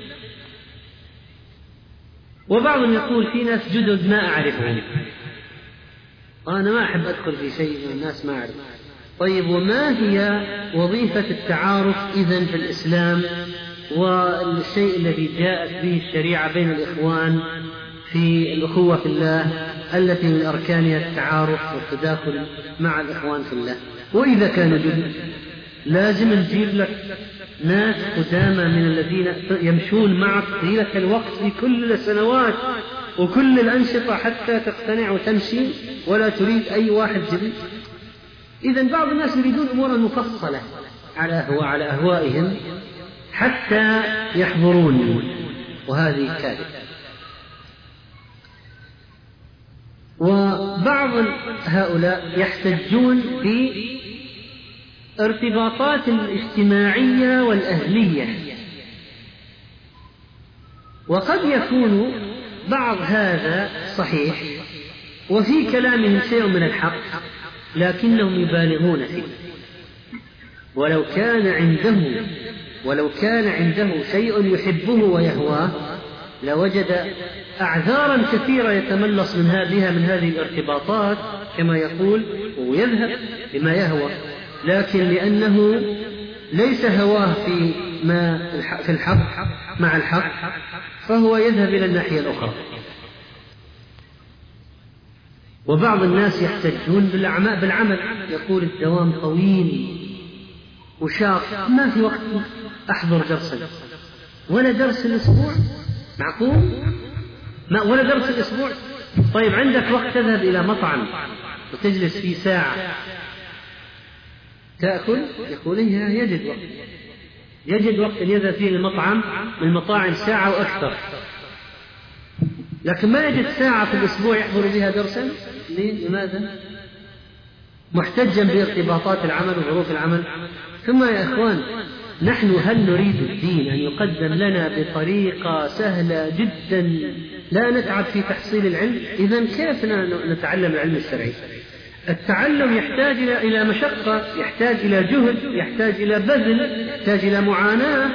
وبعضهم يقول في ناس جدد ما أعرفهم، أنا ما أحب أدخل في شيء الناس ما أعرف. طيب وما هي وظيفة التعارف إذن في الإسلام والشيء الذي جاءت به الشريعة بين الإخوان في الأخوة في الله التي من أركانها التعارف والتداخل مع الإخوان في الله؟ وإذا كان جدد لازم نجيب لك ناس قدامى من الذين يمشون معك طيلة الوقت في كل السنوات وكل الأنشطة حتى تقتنع وتمشي، ولا تريد أي واحد جديد. إذن بعض الناس يريدون أمورا مفصلة على أهوائهم حتى يحضرون، وهذه كارثة. وبعض هؤلاء يحتجون في ارتباطات الاجتماعية والأهلية، وقد يكون بعض هذا صحيح وفي كلامهم شيء من الحق، لكنهم يبالغون فيه. ولو كان عنده شيء يحبه ويهواه لوجد أعذارا كثيرة يتملص من هذه الارتباطات كما يقول، ويذهب لما يهوى. لكن لأنه ليس هواه في الحق مع الحق، فهو يذهب إلى الناحية الأخرى. وبعض الناس يحتجون بالعمل، يقول الدوام طويل وشاق، ما في وقت أحضر درسا ولا درس الأسبوع. معقول؟ ولا درس الأسبوع؟ طيب عندك وقت تذهب إلى مطعم وتجلس فيه ساعة تأكل؟ يقول يجد وقت أن يذهب فيه المطعم من المطاعم ساعة وأكثر، لكن ما يجد ساعة في الأسبوع يحضر بها درسا. لماذا؟ محتجا بارتباطات العمل وظروف العمل. ثم يا إخوان، نحن هل نريد الدين أن يقدم لنا بطريقة سهلة جدا لا نتعب في تحصيل العلم؟ إذن كيف نتعلم العلم الشرعي؟ التعلم يحتاج إلى مشقة، يحتاج إلى جهد، يحتاج إلى بذل، يحتاج إلى معاناة.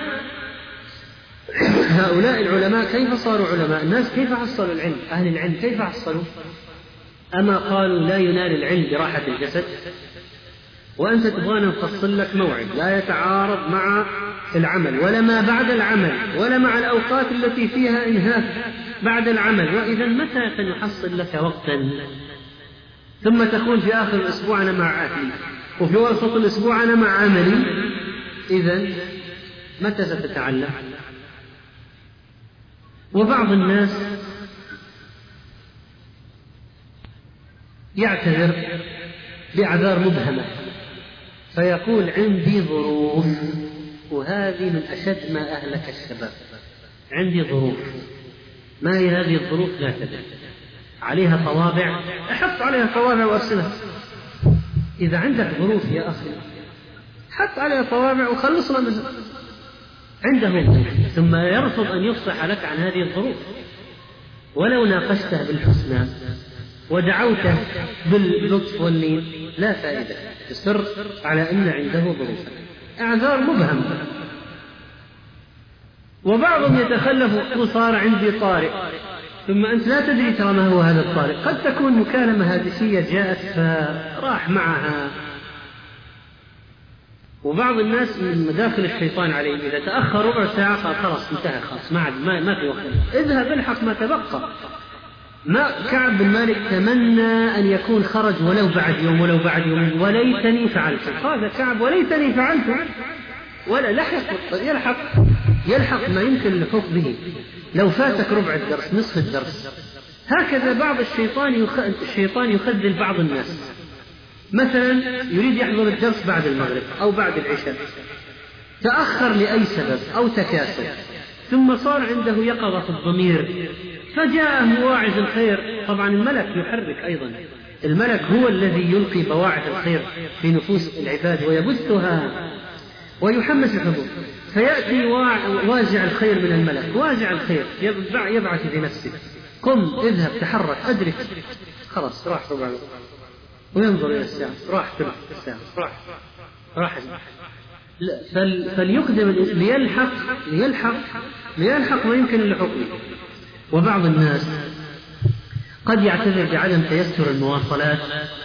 هؤلاء العلماء كيف صاروا علماء؟ الناس كيف حصلوا العلم؟ أهل العلم كيف حصلوا؟ أما قالوا لا ينال العلم براحة الجسد؟ وأنت تبغانا نفصل لك موعد لا يتعارض مع العمل ولا ما بعد العمل ولا مع الأوقات التي فيها إنهاك بعد العمل، وإذا متى سنحصل لك وقتا؟ ثم تكون في آخر الأسبوع أنا مع أهلي وفي وسط الأسبوع أنا مع عملي. إذن متى ستتعلم؟ وبعض الناس يعتذر بأعذار مبهمة فيقول عندي ظروف، وهذه من أشد ما أهلك الشباب. عندي ظروف، ما هي هذه الظروف؟ لا تدري. عليها طوابع، أحط عليها طوابع وأرسلها. إذا عندك ظروف يا أخي حط عليها طوابع وخلصنا منها. عنده ظروف ثم يرفض أن يفصح لك عن هذه الظروف، ولو ناقشته بالحسنى ودعوته باللطف واللين لا فائدة، تصر على أن عنده ظروف. أعذار مبهم. وبعضهم يتخلف وصار عندي طارئ، ثم أنت لا تدري ترى ما هو هذا الطارئ. قد تكون مكالمة هاتفية جاءت فراح معها. وبعض الناس من مداخل الشيطان عليه، إذا تأخر ربع ساعة خلاص انتهى، خلاص ما في وقت، اذهب الحق ما تبقى. ما كعب بن مالك تمنى أن يكون خرج ولو بعد يوم ولو بعد يوم، وليتني فعلت. قال كعب وليتني فعلت، ولا يلحق ما يمكن الحق به. لو فاتك ربع الدرس نصف الدرس. هكذا بعض الشيطان يخذل بعض الناس مثلا يريد يحضر الدرس بعد المغرب أو بعد العشاء، تأخر لأي سبب أو تكاسل، ثم صار عنده يقظة في الضمير فجاءه واعظ الخير. طبعا الملك يحرك أيضا، الملك هو الذي يلقي بواعث الخير في نفوس العباد ويبثها ويحمس الحضور، فيأتي وازع الخير من الملك، وازع الخير يبعث في نفسه: قم اذهب تحرك أدرك، خلاص راح ربع، وينظر إلى الساعة راح ثلث الساعة راح فليقدم ليلحق ما يمكن اللحوق به. وبعض الناس قد يعتذر بعدم تيسر المواصلات،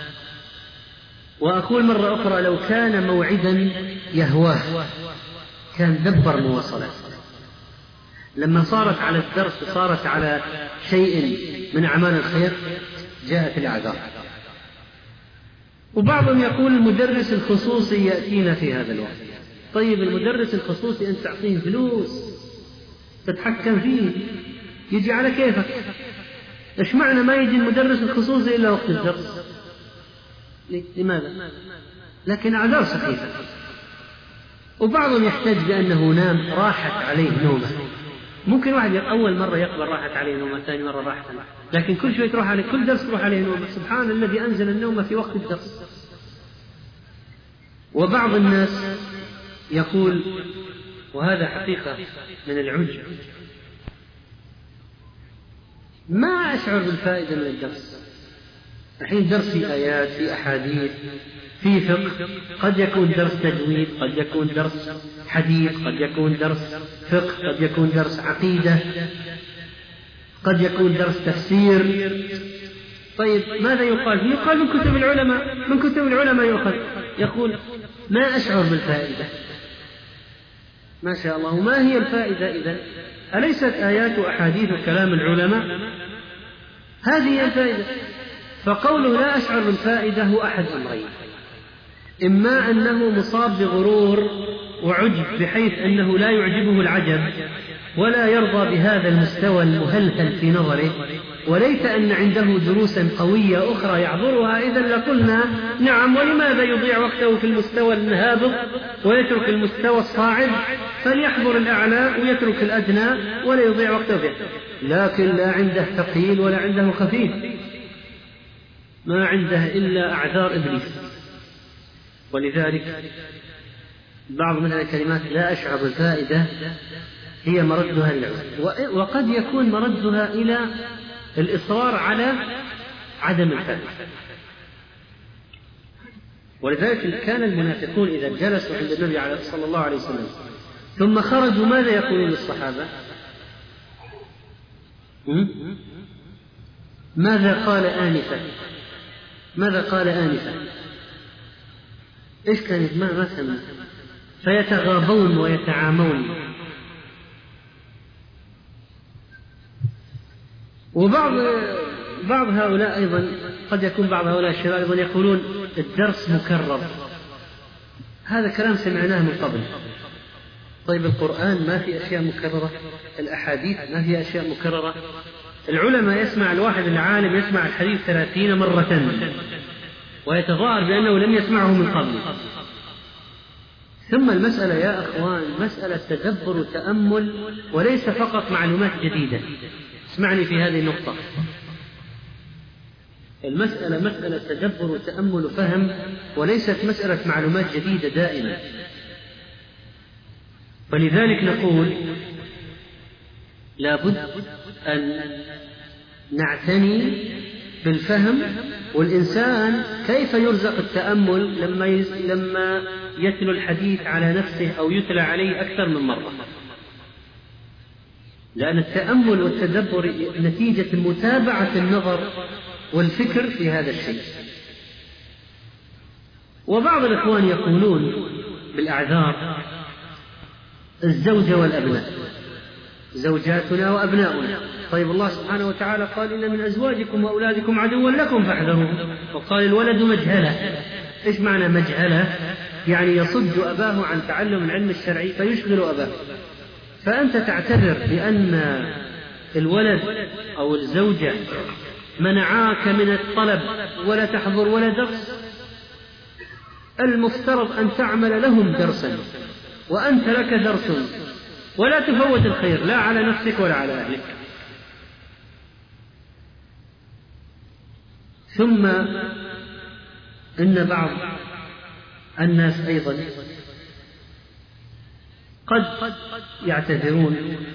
وأقول مرة أخرى لو كان موعدا يهواه كان دبر مواصلات. لما صارت على الدرس صارت على شيء من أعمال الخير جاءت الأعذار. وبعضهم يقول المدرس الخصوصي يأتينا في هذا الوقت. طيب المدرس الخصوصي أنت تعطيه فلوس تتحكم فيه، يجي على كيفك. إيش معنى ما يجي المدرس الخصوصي إلا وقت الدرس؟ لماذا؟ لكن أعذار سخيفة. وبعضهم يحتج بأنه نام راحت عليه نومه. ممكن واحد أول مرة يقبل راحت عليه نومه، ثاني مرة راحت عليه، لكن كل شوي تروح عليه، كل درس تروح عليه نومه. سبحان الذي أنزل النوم في وقت الدرس. وبعض الناس يقول، وهذا حقيقة من العجب، ما أشعر بالفائدة من الدرس. الحين درس في آيات، في أحاديث، في فقه، قد يكون درس تجويد، قد يكون درس حديث، قد يكون درس فقه، قد يكون درس عقيدة، قد يكون درس تفسير. طيب ماذا يقال؟ يقال من كتب العلماء، من كتب العلماء يؤخذ. يقول ما أشعر بالفائدة. ما شاء الله. وما هي الفائدة إذن؟ أليست آيات وأحاديث وكلام العلماء؟ هذه هي الفائدة. فقوله لا أشعر بالفائدة هو أحد أمرين: إما أنه مصاب بغرور وعجب بحيث أنه لا يعجبه العجب ولا يرضى بهذا المستوى المهلهل في نظره، وليس أن عنده دروسا قوية أخرى يعذرها، إذن لقلنا نعم، ولماذا يضيع وقته في المستوى الهابط ويترك المستوى الصاعد؟ فليحضر الأعلى ويترك الأدنى ولا يضيع وقته فيه. لكن لا عنده ثقيل ولا عنده خفيف، ما عنده إلا أعذار إبليس. ولذلك بعض من الكلمات لا أشعر بالفائدة هي مردها للعذر، وقد يكون مردها إلى الإصرار على عدم الفائدة. ولذلك كان المنافقون إذا جلسوا عند النبي صلى الله عليه وسلم ثم خرجوا ماذا يقولون للصحابة؟ ماذا قال آنفا؟ إيش كانت ما سمع؟ فيتغابون ويتعامون. وبعض هؤلاء أيضا قد يكون بعض هؤلاء الشباب أيضا يقولون الدرس مكرر. هذا كلام سمعناه من قبل. طيب القرآن ما في أشياء مكررة؟ الأحاديث ما في أشياء مكررة؟ العلماء يسمع الواحد العالم يسمع الحديث 30 مرة ويتظاهر بأنه لم يسمعه من قبل. ثم المسألة يا أخوان مسألة تدبر وتأمل، وليس فقط معلومات جديدة. اسمعني في هذه النقطة، المسألة مسألة تدبر وتأمل وفهم، وليست مسألة معلومات جديدة دائما. ولذلك نقول لابد أن نعتني بالفهم. والإنسان كيف يرزق التأمل لما يتلو الحديث على نفسه أو يتلى عليه أكثر من مرة؟ لأن التأمل والتدبر نتيجة متابعة النظر والفكر في هذا الشيء. وبعض الإخوان يقولون بالأعذار الزوجة والأبناء، زوجاتنا وأبناؤنا. طيب الله سبحانه وتعالى قال إن من أزواجكم وأولادكم عدوا لكم فاحذروه، وقال الولد مجهلة. إيش معنى مجهلة؟ يعني يصد أباه عن تعلم العلم الشرعي فيشغل أباه. فأنت تعتذر بأن الولد أو الزوجة منعاك من الطلب ولا تحضر ولا درس؟ المفترض أن تعمل لهم درسا، وأنت لك درس، ولا تفوت الخير لا على نفسك ولا على أهلك. ثم إن بعض الناس أيضا قد يعتذرون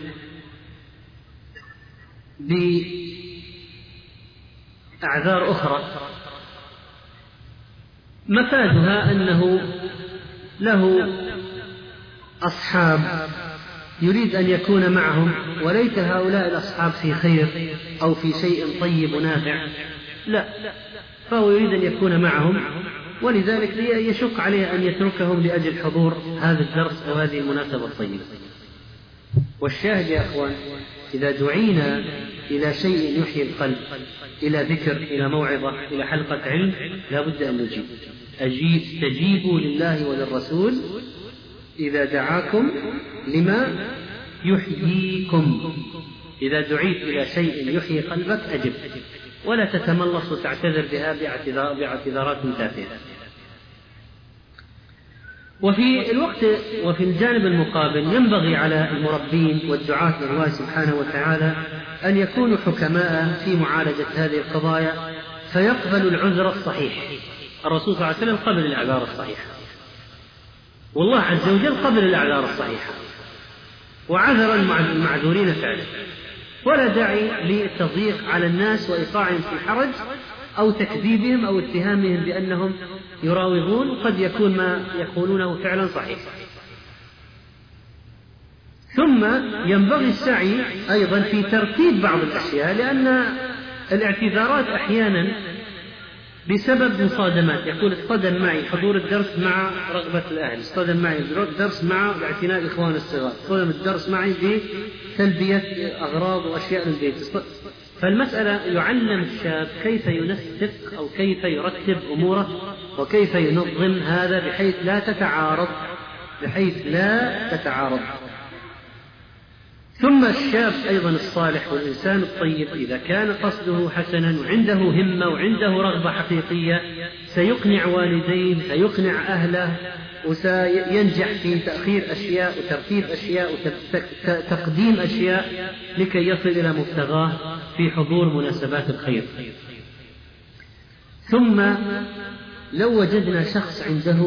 بأعذار أخرى مفادها أنه له أصحاب يريد أن يكون معهم، وليت هؤلاء الأصحاب في خير أو في شيء طيب ونافع، لا، فهو يريد أن يكون معهم، ولذلك يشق عليه أن يتركهم لأجل حضور هذا الدرس أو هذه المناسبة الطيبة. والشاهد يا أخوان، إذا دعينا إلى شيء يحيي القلب، إلى ذكر، إلى موعظة، إلى حلقة علم، لا بد أن نجيب. استجيبوا لله وللرسول إذا دعاكم لما يحييكم. إذا دعيت إلى شيء يحيي قلبك أجب، ولا تتملص وتعتذر بها باعتذارات تافهة. وفي الوقت وفي الجانب المقابل ينبغي على المربين والدعاة إلى الله سبحانه وتعالى أن يكونوا حكماء في معالجة هذه القضايا، فيقبلوا العذر الصحيح. الرسول صلى الله عليه وسلم قبل الأعذار الصحيحة، والله عز وجل قبل الأعذار الصحيحة، وعذر المعذورين فعلا، ولا داعي للتضييق على الناس وإيقاعهم في حرج أو تكذيبهم أو اتهامهم بأنهم يراوغون، قد يكون ما يقولونه فعلا صحيح. ثم ينبغي السعي أيضا في ترتيب بعض الأشياء، لأن الاعتذارات أحيانا بسبب مصادمات، يقول اصطدم معي حضور الدرس مع رغبة الأهل، اصطدم معي الدرس مع اعتناء الإخوان الصغار، اصطدم الدرس معي بتلبية أغراض وأشياء للبيت. فالمسألة يعلم الشاب كيف ينسق أو كيف يرتب أموره وكيف ينظم هذا بحيث لا تتعارض. ثم الشاب أيضا الصالح والإنسان الطيب إذا كان قصده حسنا وعنده همة وعنده رغبة حقيقية سيقنع والديه، سيقنع أهله، وسينجح في تأخير أشياء وترتيب أشياء وتقديم أشياء لكي يصل إلى مبتغاه في حضور مناسبات الخير. ثم لو وجدنا شخص عنده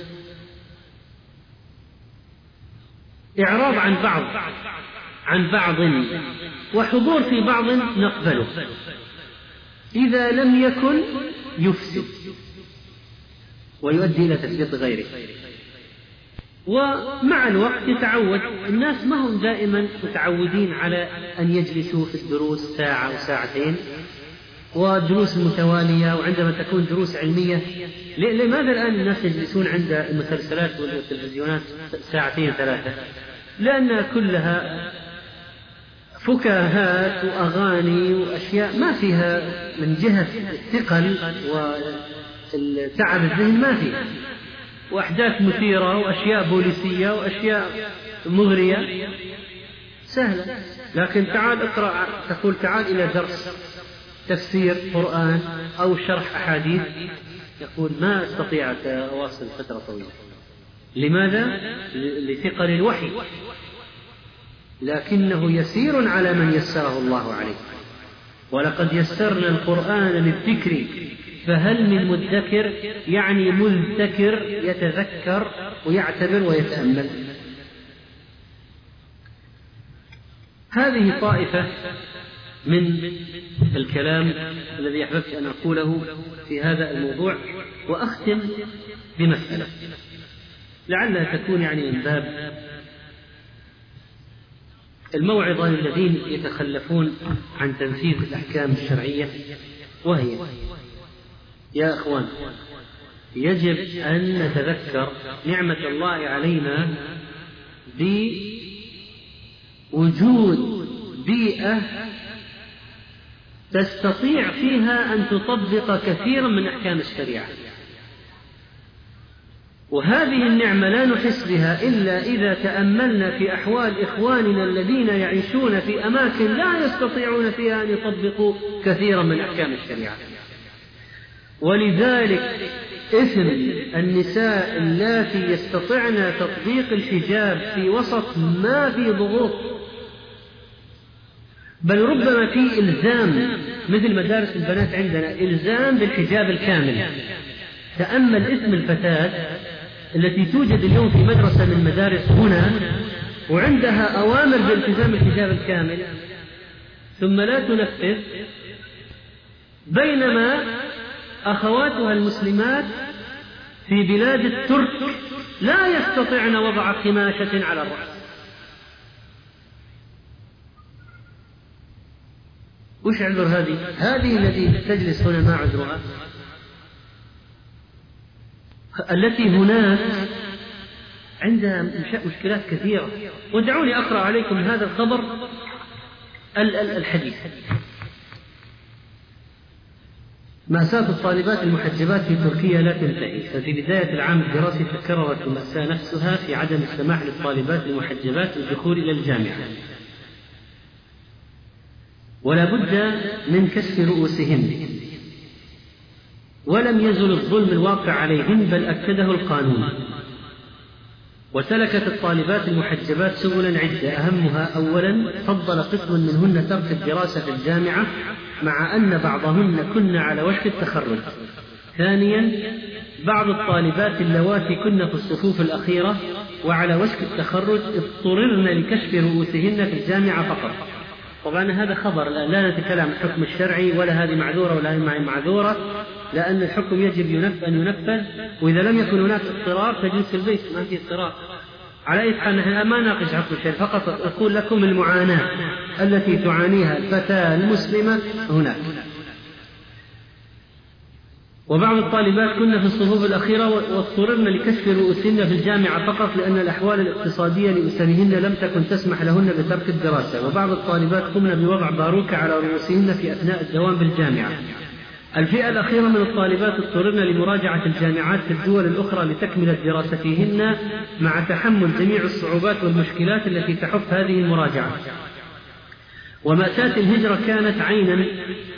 إعراض عن بعض وحضور في بعض نقبله، إذا لم يكن يفسد ويؤدي إلى تثبيط غيره. ومع الوقت يتعود الناس، ما هم دائما متعودين على أن يجلسوا في الدروس ساعة أو ساعتين ودروس متوالية، وعندما تكون دروس علمية لماذا الآن الناس يجلسون عند المسلسلات والتلفزيونات ساعتين ثلاثة؟ لأن كلها فكاهات وأغاني وأشياء ما فيها من جهة الثقل والتعب الذهن ما فيها، وأحداث مثيرة وأشياء بوليسية وأشياء مغرية سهلة. لكن تعال اقرأ، تقول تعال إلى درس تفسير قرآن أو شرح أحاديث، يقول ما أستطيع أواصل فترة طويلة. لماذا؟ لثقل الوحي، لكنه يسير على من يسره الله عليه. ولقد يسرنا القرآن للذكر فهل من مدكر، يعني مذكر يتذكر ويعتبر ويتأمل. هذه طائفة من الكلام الذي أحببت أن أقوله في هذا الموضوع. وأختم بمسألة لعلها تكون يعني من باب الموعظة للذين يتخلفون عن تنفيذ الأحكام الشرعية، وهي يا أخوان يجب أن نتذكر نعمة الله علينا بوجود بيئة تستطيع فيها أن تطبق كثيرا من أحكام الشريعة، وهذه النعمة لا نحس بها إلا إذا تأملنا في أحوال إخواننا الذين يعيشون في أماكن لا يستطيعون فيها أن يطبقوا كثيرا من أحكام الشريعة. ولذلك إثم النساء اللاتي يستطعن تطبيق الحجاب في وسط ما في ضغوط، بل ربما في إلزام، مثل مدارس البنات عندنا إلزام بالحجاب الكامل. تأمل إثم الفتاة التي توجد اليوم في مدرسة من مدارس هنا وعندها أوامر بالتزام الحجاب الكامل ثم لا تنفذ، بينما أخواتها المسلمات في بلاد الترك لا يستطيعن وضع قماشة على الرأس. وش عذر هذه التي تجلس هنا ما عذرها؟ التي هناك عندها مشكلات كثيرة. ودعوني أقرأ عليكم هذا الخبر الحديث. مأساة الطالبات المحجبات في تركيا لا تنتهي. ففي بداية العام الدراسي تكررت المأساة نفسها في عدم السماح للطالبات المحجبات بالدخول إلى الجامعة، ولا بد من كشف رؤوسهن، ولم يزل الظلم الواقع عليهن بل أكده القانون. وسلكت الطالبات المحجبات سبلا عدة، أهمها أولا فضل قسم منهن ترك الدراسة في الجامعة مع أن بعضهن كن على وشك التخرج. ثانيا بعض الطالبات اللواتي كن في الصفوف الأخيرة وعلى وشك التخرج اضطررن لكشف رؤوسهن في الجامعة فقط. طبعا هذا خبر، لا نتكلم عن الحكم الشرعي، ولا هذه معذورة ولا هذه معذورة، لأن الحكم يجب أن ينفذ، وإذا لم يكن هناك اضطرار تجلس في البيت، ما في اضطرار. على أي حال نحن ما ناقش حكم الشرعي، فقط أقول لكم المعاناة التي تعانيها الفتاة المسلمة هناك. وبعض الطالبات كن في الصفوف الأخيرة واضطررن لكشف رؤوسهن في الجامعة فقط لأن الأحوال الاقتصادية لأسرهن لم تكن تسمح لهن بترك الدراسة. وبعض الطالبات قمن بوضع باروكة على رؤوسهن في أثناء الدوام بالجامعة. الفئة الأخيرة من الطالبات اضطررن لمراجعة الجامعات في الدول الأخرى لتكمل دراستهن مع تحمل جميع الصعوبات والمشكلات التي تحف هذه المراجعة. ومأساة الهجرة كانت عينا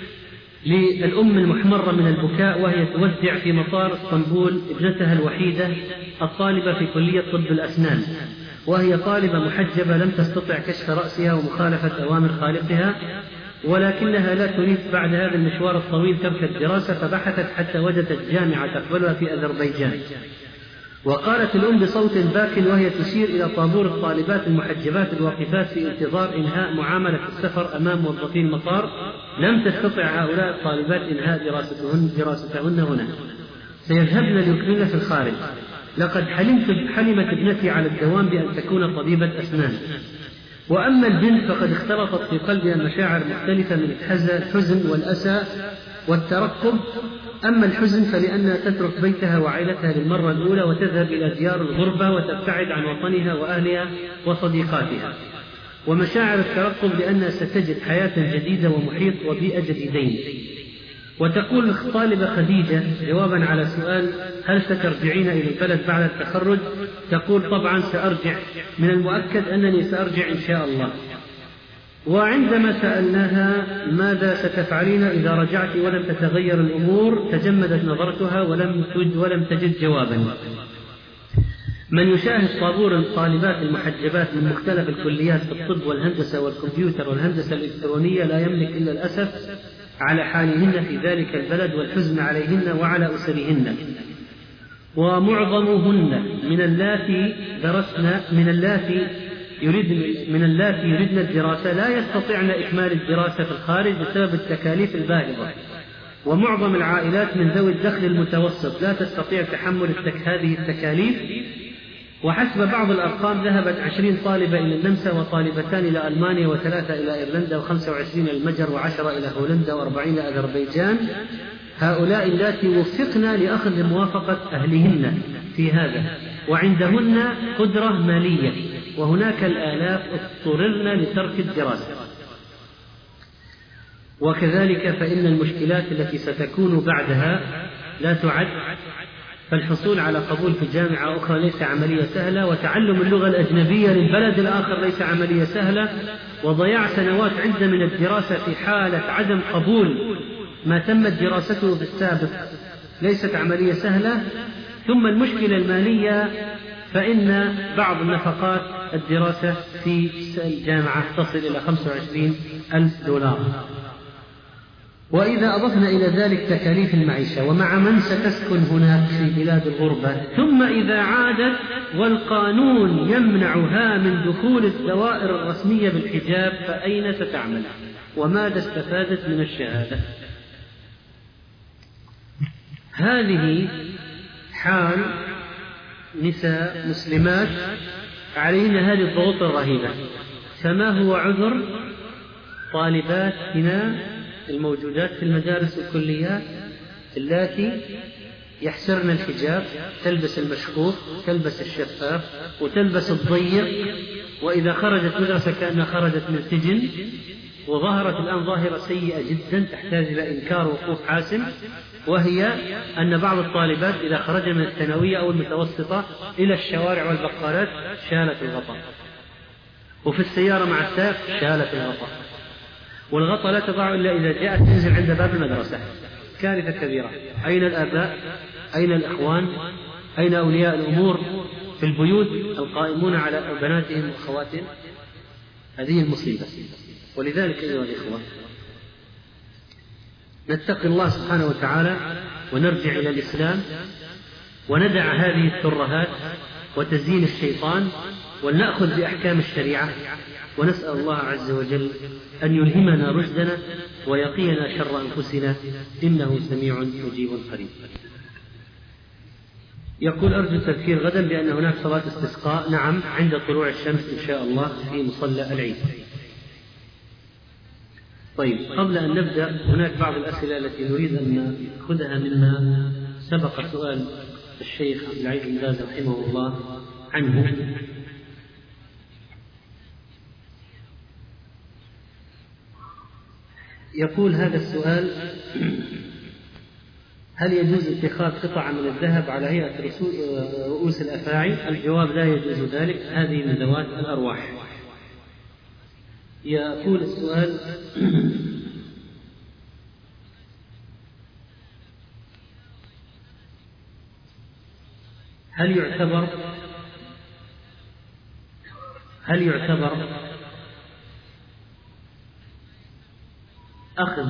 للأم المحمرة من البكاء وهي توزع في مطار اسطنبول ابنتها الوحيدة الطالبة في كلية طب الأسنان، وهي طالبة محجبة لم تستطع كشف رأسها ومخالفة أوامر خالقها، ولكنها لا تريد بعد هذا المشوار الطويل ترك الدراسة، فبحثت حتى وجدت جامعة تقبلها في أذربيجان. وقالت الأم بصوت باك وهي تشير إلى طابور الطالبات المحجبات الواقفات في انتظار إنهاء معاملة السفر أمام موظفي المطار: لم تستطع هؤلاء الطالبات إنهاء دراستهن هنا، سيذهبن ليكملن في الخارج. لقد حلمت ابنتي على الدوام بأن تكون طبيبة أسنان. وأما البنت فقد اختلطت في قلبها مشاعر مختلفة من الحزن والأسى والترقب. أما الحزن فلأنها تترك بيتها وعائلتها للمرة الأولى وتذهب إلى ديار الغربة وتبتعد عن وطنها وأهلها وصديقاتها. ومشاعر الترقب لأنها ستجد حياة جديدة ومحيط وبيئة جديدين. وتقول الطالبة خديجة جوابا على سؤال: هل سترجعين إلى البلد بعد التخرج؟ تقول: طبعا سأرجع، من المؤكد أنني سأرجع إن شاء الله. وعندما سألناها ماذا ستفعلين إذا رجعت ولم تتغير الأمور، تجمدت نظرتها ولم تجد جوابا. من يشاهد طابور الطالبات المحجبات من مختلف الكليات في الطب والهندسة والكمبيوتر والهندسة الإلكترونية لا يملك إلا الأسف على حالهن في ذلك البلد والحزن عليهن وعلى أسرهن. ومعظمهن من اللاتي درسن من اللاتي يردن الدراسة لا يستطيعن إكمال الدراسة في الخارج بسبب التكاليف الباهظة. ومعظم العائلات من ذوي الدخل المتوسط لا تستطيع تحمل هذه التكاليف. وحسب بعض الأرقام ذهبت 20 طالبة إلى النمسا، وطالبتان إلى ألمانيا، و3 إلى إيرلندا، و25 إلى المجر، و10 إلى هولندا، و40 إلى أذربيجان. هؤلاء اللاتي وفقنا لأخذ موافقة أهلهن في هذا، وعندهن قدرة مالية، وهناك الآلاف اضطررن لترك الدراسة. وكذلك فإن المشكلات التي ستكون بعدها لا تعد، فالحصول على قبول في جامعة أخرى ليس عملية سهلة، وتعلم اللغة الأجنبية للبلد الآخر ليس عملية سهلة، وضياع سنوات عدة من الدراسة في حالة عدم قبول ما تمت دراسته في السابق ليست عملية سهلة. ثم المشكلة المالية، فإن بعض نفقات الدراسة في الجامعة تصل إلى 25,000 دولار. وإذا أضفنا إلى ذلك تكاليف المعيشة ومع من ستسكن هناك في بلاد الغربة، ثم إذا عادت والقانون يمنعها من دخول الدوائر الرسمية بالحجاب، فأين ستعمل؟ وماذا استفادت من الشهادة؟ هذه حال نساء مسلمات عليهن هذه الضغوط الرهيبة. فما هو عذر طالباتنا الموجودات في المدارس والكليات اللاتي يحسرن الحجاب، تلبس المشقوق، تلبس الشفاف، وتلبس الضيق، وإذا خرجت مدرسة كأنها خرجت من سجن. وظهرت الآن ظاهرة سيئة جدا تحتاج إلى إنكار وقوف حاسم، وهي أن بعض الطالبات إذا خرجن من الثانوية أو المتوسطة إلى الشوارع والبقالات شالت الغطاء، وفي السيارة مع السائق شالت الغطاء، والغطاء لا تضع إلا إذا جاءت تنزل عند باب المدرسة. كارثة كبيرة. أين الآباء؟ أين الأخوان؟ أين أولياء الأمور في البيوت القائمون على بناتهم وأخواتهم؟ هذه المصيبة. ولذلك أيها الإخوة، نتقي الله سبحانه وتعالى ونرجع إلى الإسلام، وندع هذه الترهات وتزيين الشيطان، ولنأخذ بأحكام الشريعة، ونسأل الله عز وجل أن يلهمنا رشدنا ويقينا شر أنفسنا، إنه سميع مجيب قريب. يقول: أرجو التذكير غدا بأن هناك صلاة استسقاء. نعم، عند طلوع الشمس إن شاء الله في مصلى العيد. طيب، قبل أن نبدأ هناك بعض الأسئلة التي نريد أن نأخذها مما سبق سؤال الشيخ عبد العزيز بن باز رحمه الله عنه. يقول هذا السؤال: هل يجوز اتخاذ قطعة من الذهب على هيئة رؤوس الأفاعي؟ الجواب: لا يجوز ذلك، هذه من ذوات الأرواح. يقول السؤال: هل يعتبر أخذ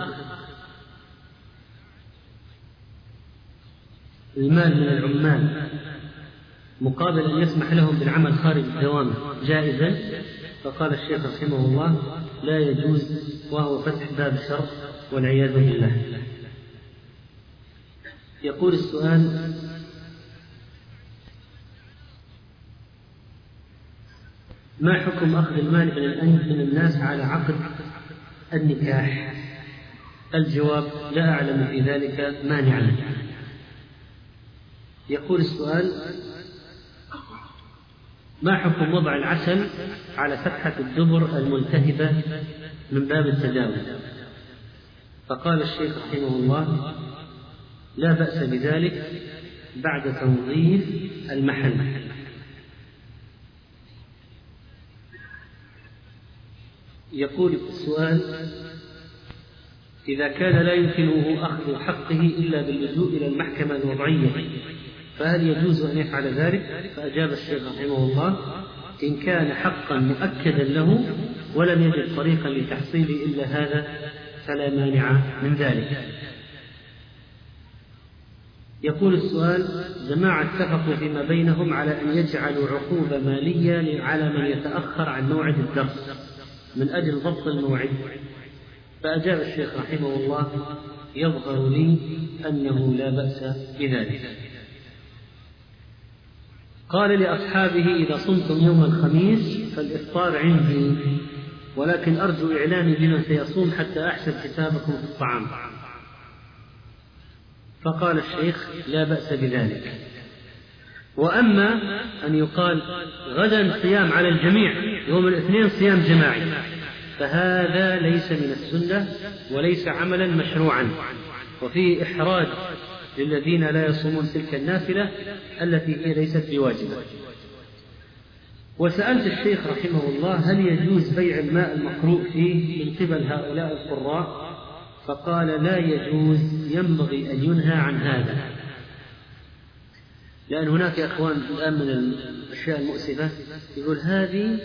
المال من العمال مقابل أن يسمح لهم بالعمل خارج الدوام جائزا؟ فقال الشيخ رحمه الله: لا يجوز، وهو فتح باب الشر والعياذ بالله. يقول السؤال: ما حكم أخذ المال من الناس على عقد النكاح؟ الجواب: لا أعلم في ذلك مانعا. يقول السؤال: ما حكم وضع العسل على فتحة الدبر الملتهبة من باب التداوي؟ فقال الشيخ رحمه الله: لا بأس بذلك بعد تنظيف المحل. يقول السؤال: إذا كان لا يمكنه أخذ حقه إلا باللجوء إلى المحكمة الوضعية، فهل يجوز أن يفعل ذلك؟ فأجاب الشيخ رحمه الله: إن كان حقا مؤكدا له ولم يجد طريقا لتحصيله إلا هذا فلا مانع من ذلك. يقول السؤال: جماعة اتفقوا فيما بينهم على أن يجعلوا عقوبة مالية على من يتأخر عن موعد الدرس من أجل ضبط الموعد. فأجاب الشيخ رحمه الله: يظهر لي أنه لا بأس بذلك. قال لأصحابه: إذا صمتم يوم الخميس فالإفطار عندي، ولكن أرجو إعلامي بمن سيصوم حتى أحسب حسابكم في الطعام. فقال الشيخ: لا بأس بذلك. وأما أن يقال غدا صيام على الجميع، يوم الاثنين صيام جماعي، فهذا ليس من السنة وليس عملا مشروعا، وفيه إحراج للذين لا يصومون تلك النافلة التي هي ليست بواجبة. وسألت الشيخ رحمه الله: هل يجوز بيع الماء المقروء فيه من قبل هؤلاء القراء؟ فقال: لا يجوز، ينبغي أن ينهى عن هذا. لأن هناك يا أخوان الآن من الأشياء المؤسفة يقول هذه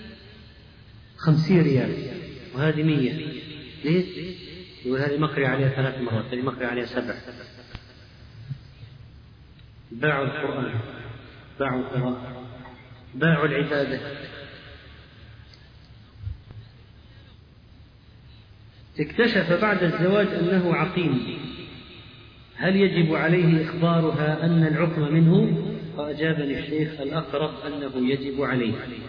50 ريال وهذه 100. ليه؟ يقول هذه مقري عليها 3 مرات، هذه مقري عليها 7. باعوا القرآن، باعوا القراءة، باعوا العبادة. اكتشف بعد الزواج أنه عقيم، هل يجب عليه إخبارها أن العقم منه؟ فأجابني الشيخ الأقرب أنه يجب عليه.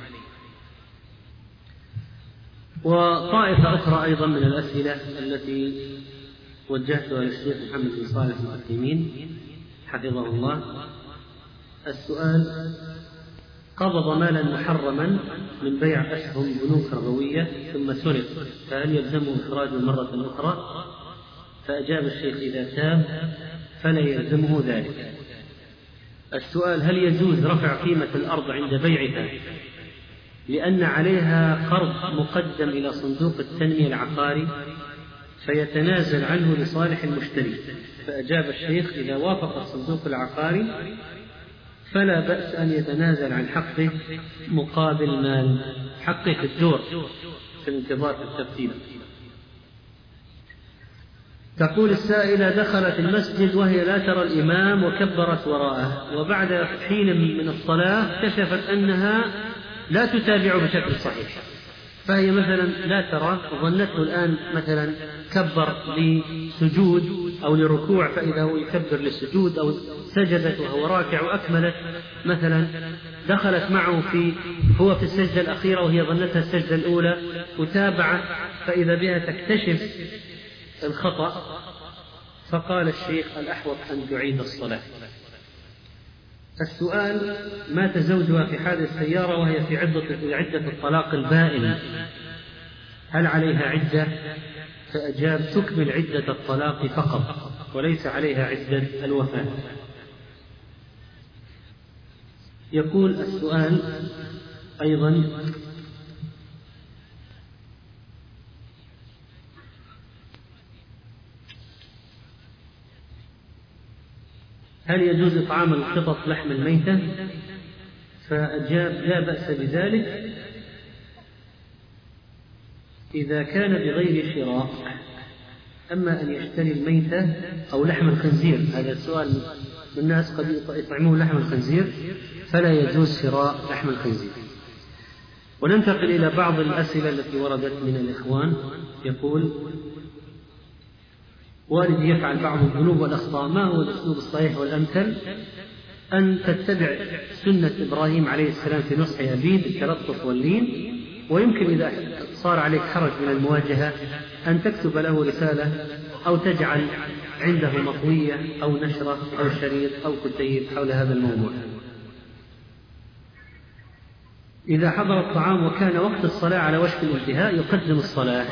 وطائفة أخرى أيضا من الأسئلة التي وجهتها للشيخ محمد بن صالح العثيمين حفظه الله. السؤال: قبض مالا محرما من بيع أسهم بنوك ربوية ثم سرق، فهل يلزمه إخراجه مرة أخرى؟ فأجاب الشيخ: إذا تاب فلا يلزمه ذلك. السؤال: هل يجوز رفع قيمة الأرض عند بيعها لأن عليها قرض مقدم إلى صندوق التنمية العقاري فيتنازل عنه لصالح المشتري؟ فأجاب الشيخ: إذا وافق الصندوق العقاري فلا بأس أن يتنازل عن حقه مقابل مال، حقه في الدور في الانتظار في الترتيب. تقول السائلة: دخلت المسجد وهي لا ترى الإمام وكبرت وراءه، وبعد حين من الصلاة كشفت أنها لا تتابع بشكل صحيح، فهي مثلا لا ترى، ظنته الآن مثلا كبر لسجود أو لركوع فإذا هو يكبر للسجود، أو سجدت وهو راكع وأكملت مثلا، دخلت معه هو في السجدة الأخيرة وهي ظنتها السجدة الأولى، وتابعت فإذا بها تكتشف الخطأ. فقال الشيخ: الأحوط أن تعيد الصلاة. السؤال: مات زوجها في حادث سيارة وهي في عدة الطلاق البائن، هل عليها عدة؟ فأجاب: تكمل عدة الطلاق فقط وليس عليها عدة الوفاة. يقول السؤال أيضا: هل يجوز إطعام القطط لحم الميتة؟ فأجاب: لا بأس بذلك إذا كان بغير شراء. أما أن يشتري الميتة أو لحم الخنزير، هذا السؤال، الناس قد يطعمون لحم الخنزير، فلا يجوز شراء لحم الخنزير. وننتقل إلى بعض الأسئلة التي وردت من الإخوان. يقول: والدي يفعل بعض الذنوب والأخطاء، ما هو الأسلوب الصحيح والأمثل؟ أن تتبع سنة إبراهيم عليه السلام في نصح أبيه بالتلطف واللين، ويمكن إذا صار عليك حرج من المواجهة أن تكتب له رسالة أو تجعل عنده مطوية أو نشرة أو شريط أو كتيب حول هذا الموضوع. إذا حضر الطعام وكان وقت الصلاة على وشك الانتهاء يقدم الصلاة.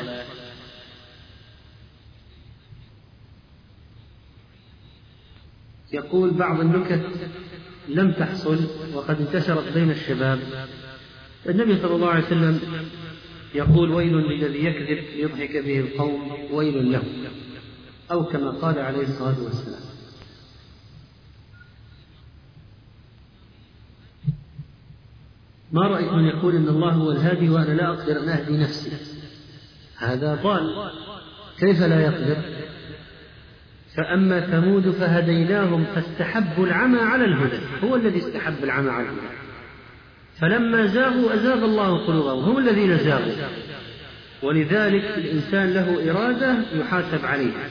يقول: بعض النكت لم تحصل وقد انتشرت بين الشباب. النبي صلى الله عليه وسلم يقول: ويل للذي يكذب ليضحك به القوم ويل له، أو كما قال عليه الصلاة والسلام. ما رأيت من يقول إن الله هو الهادي وأنا لا أقدر أن أهدي نفسي؟ هذا ضال، كيف لا يقدر؟ فأما ثمود فهديناهم فاستحبوا العمى على الهدى، هو الذي استحب العمى على الهدى، فلما زاغوا أزاغ الله قلوبهم، هم الذين زاغوا. ولذلك الإنسان له إرادة يحاسب عليها.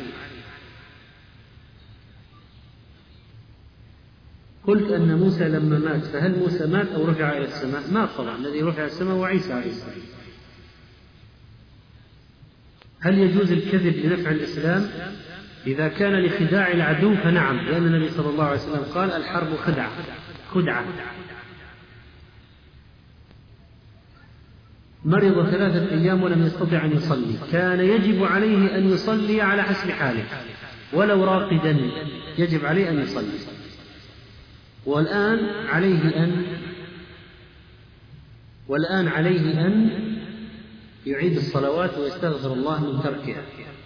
قلت أن موسى لما مات، فهل موسى مات أو رفع إلى السماء؟ مات طبعا، الذي رفع إلى السماء هو عيسى عليه السلام. هل يجوز الكذب لنفع الإسلام؟ إذا كان لخداع العدو فنعم، لأن النبي صلى الله عليه وسلم قال: الحرب خدعة. مرض 3 أيام ولم يستطع أن يصلي، كان يجب عليه أن يصلي على حسب حاله، ولو راقدا يجب عليه أن يصلي. والآن عليه أن يعيد الصلوات ويستغفر الله من تركها.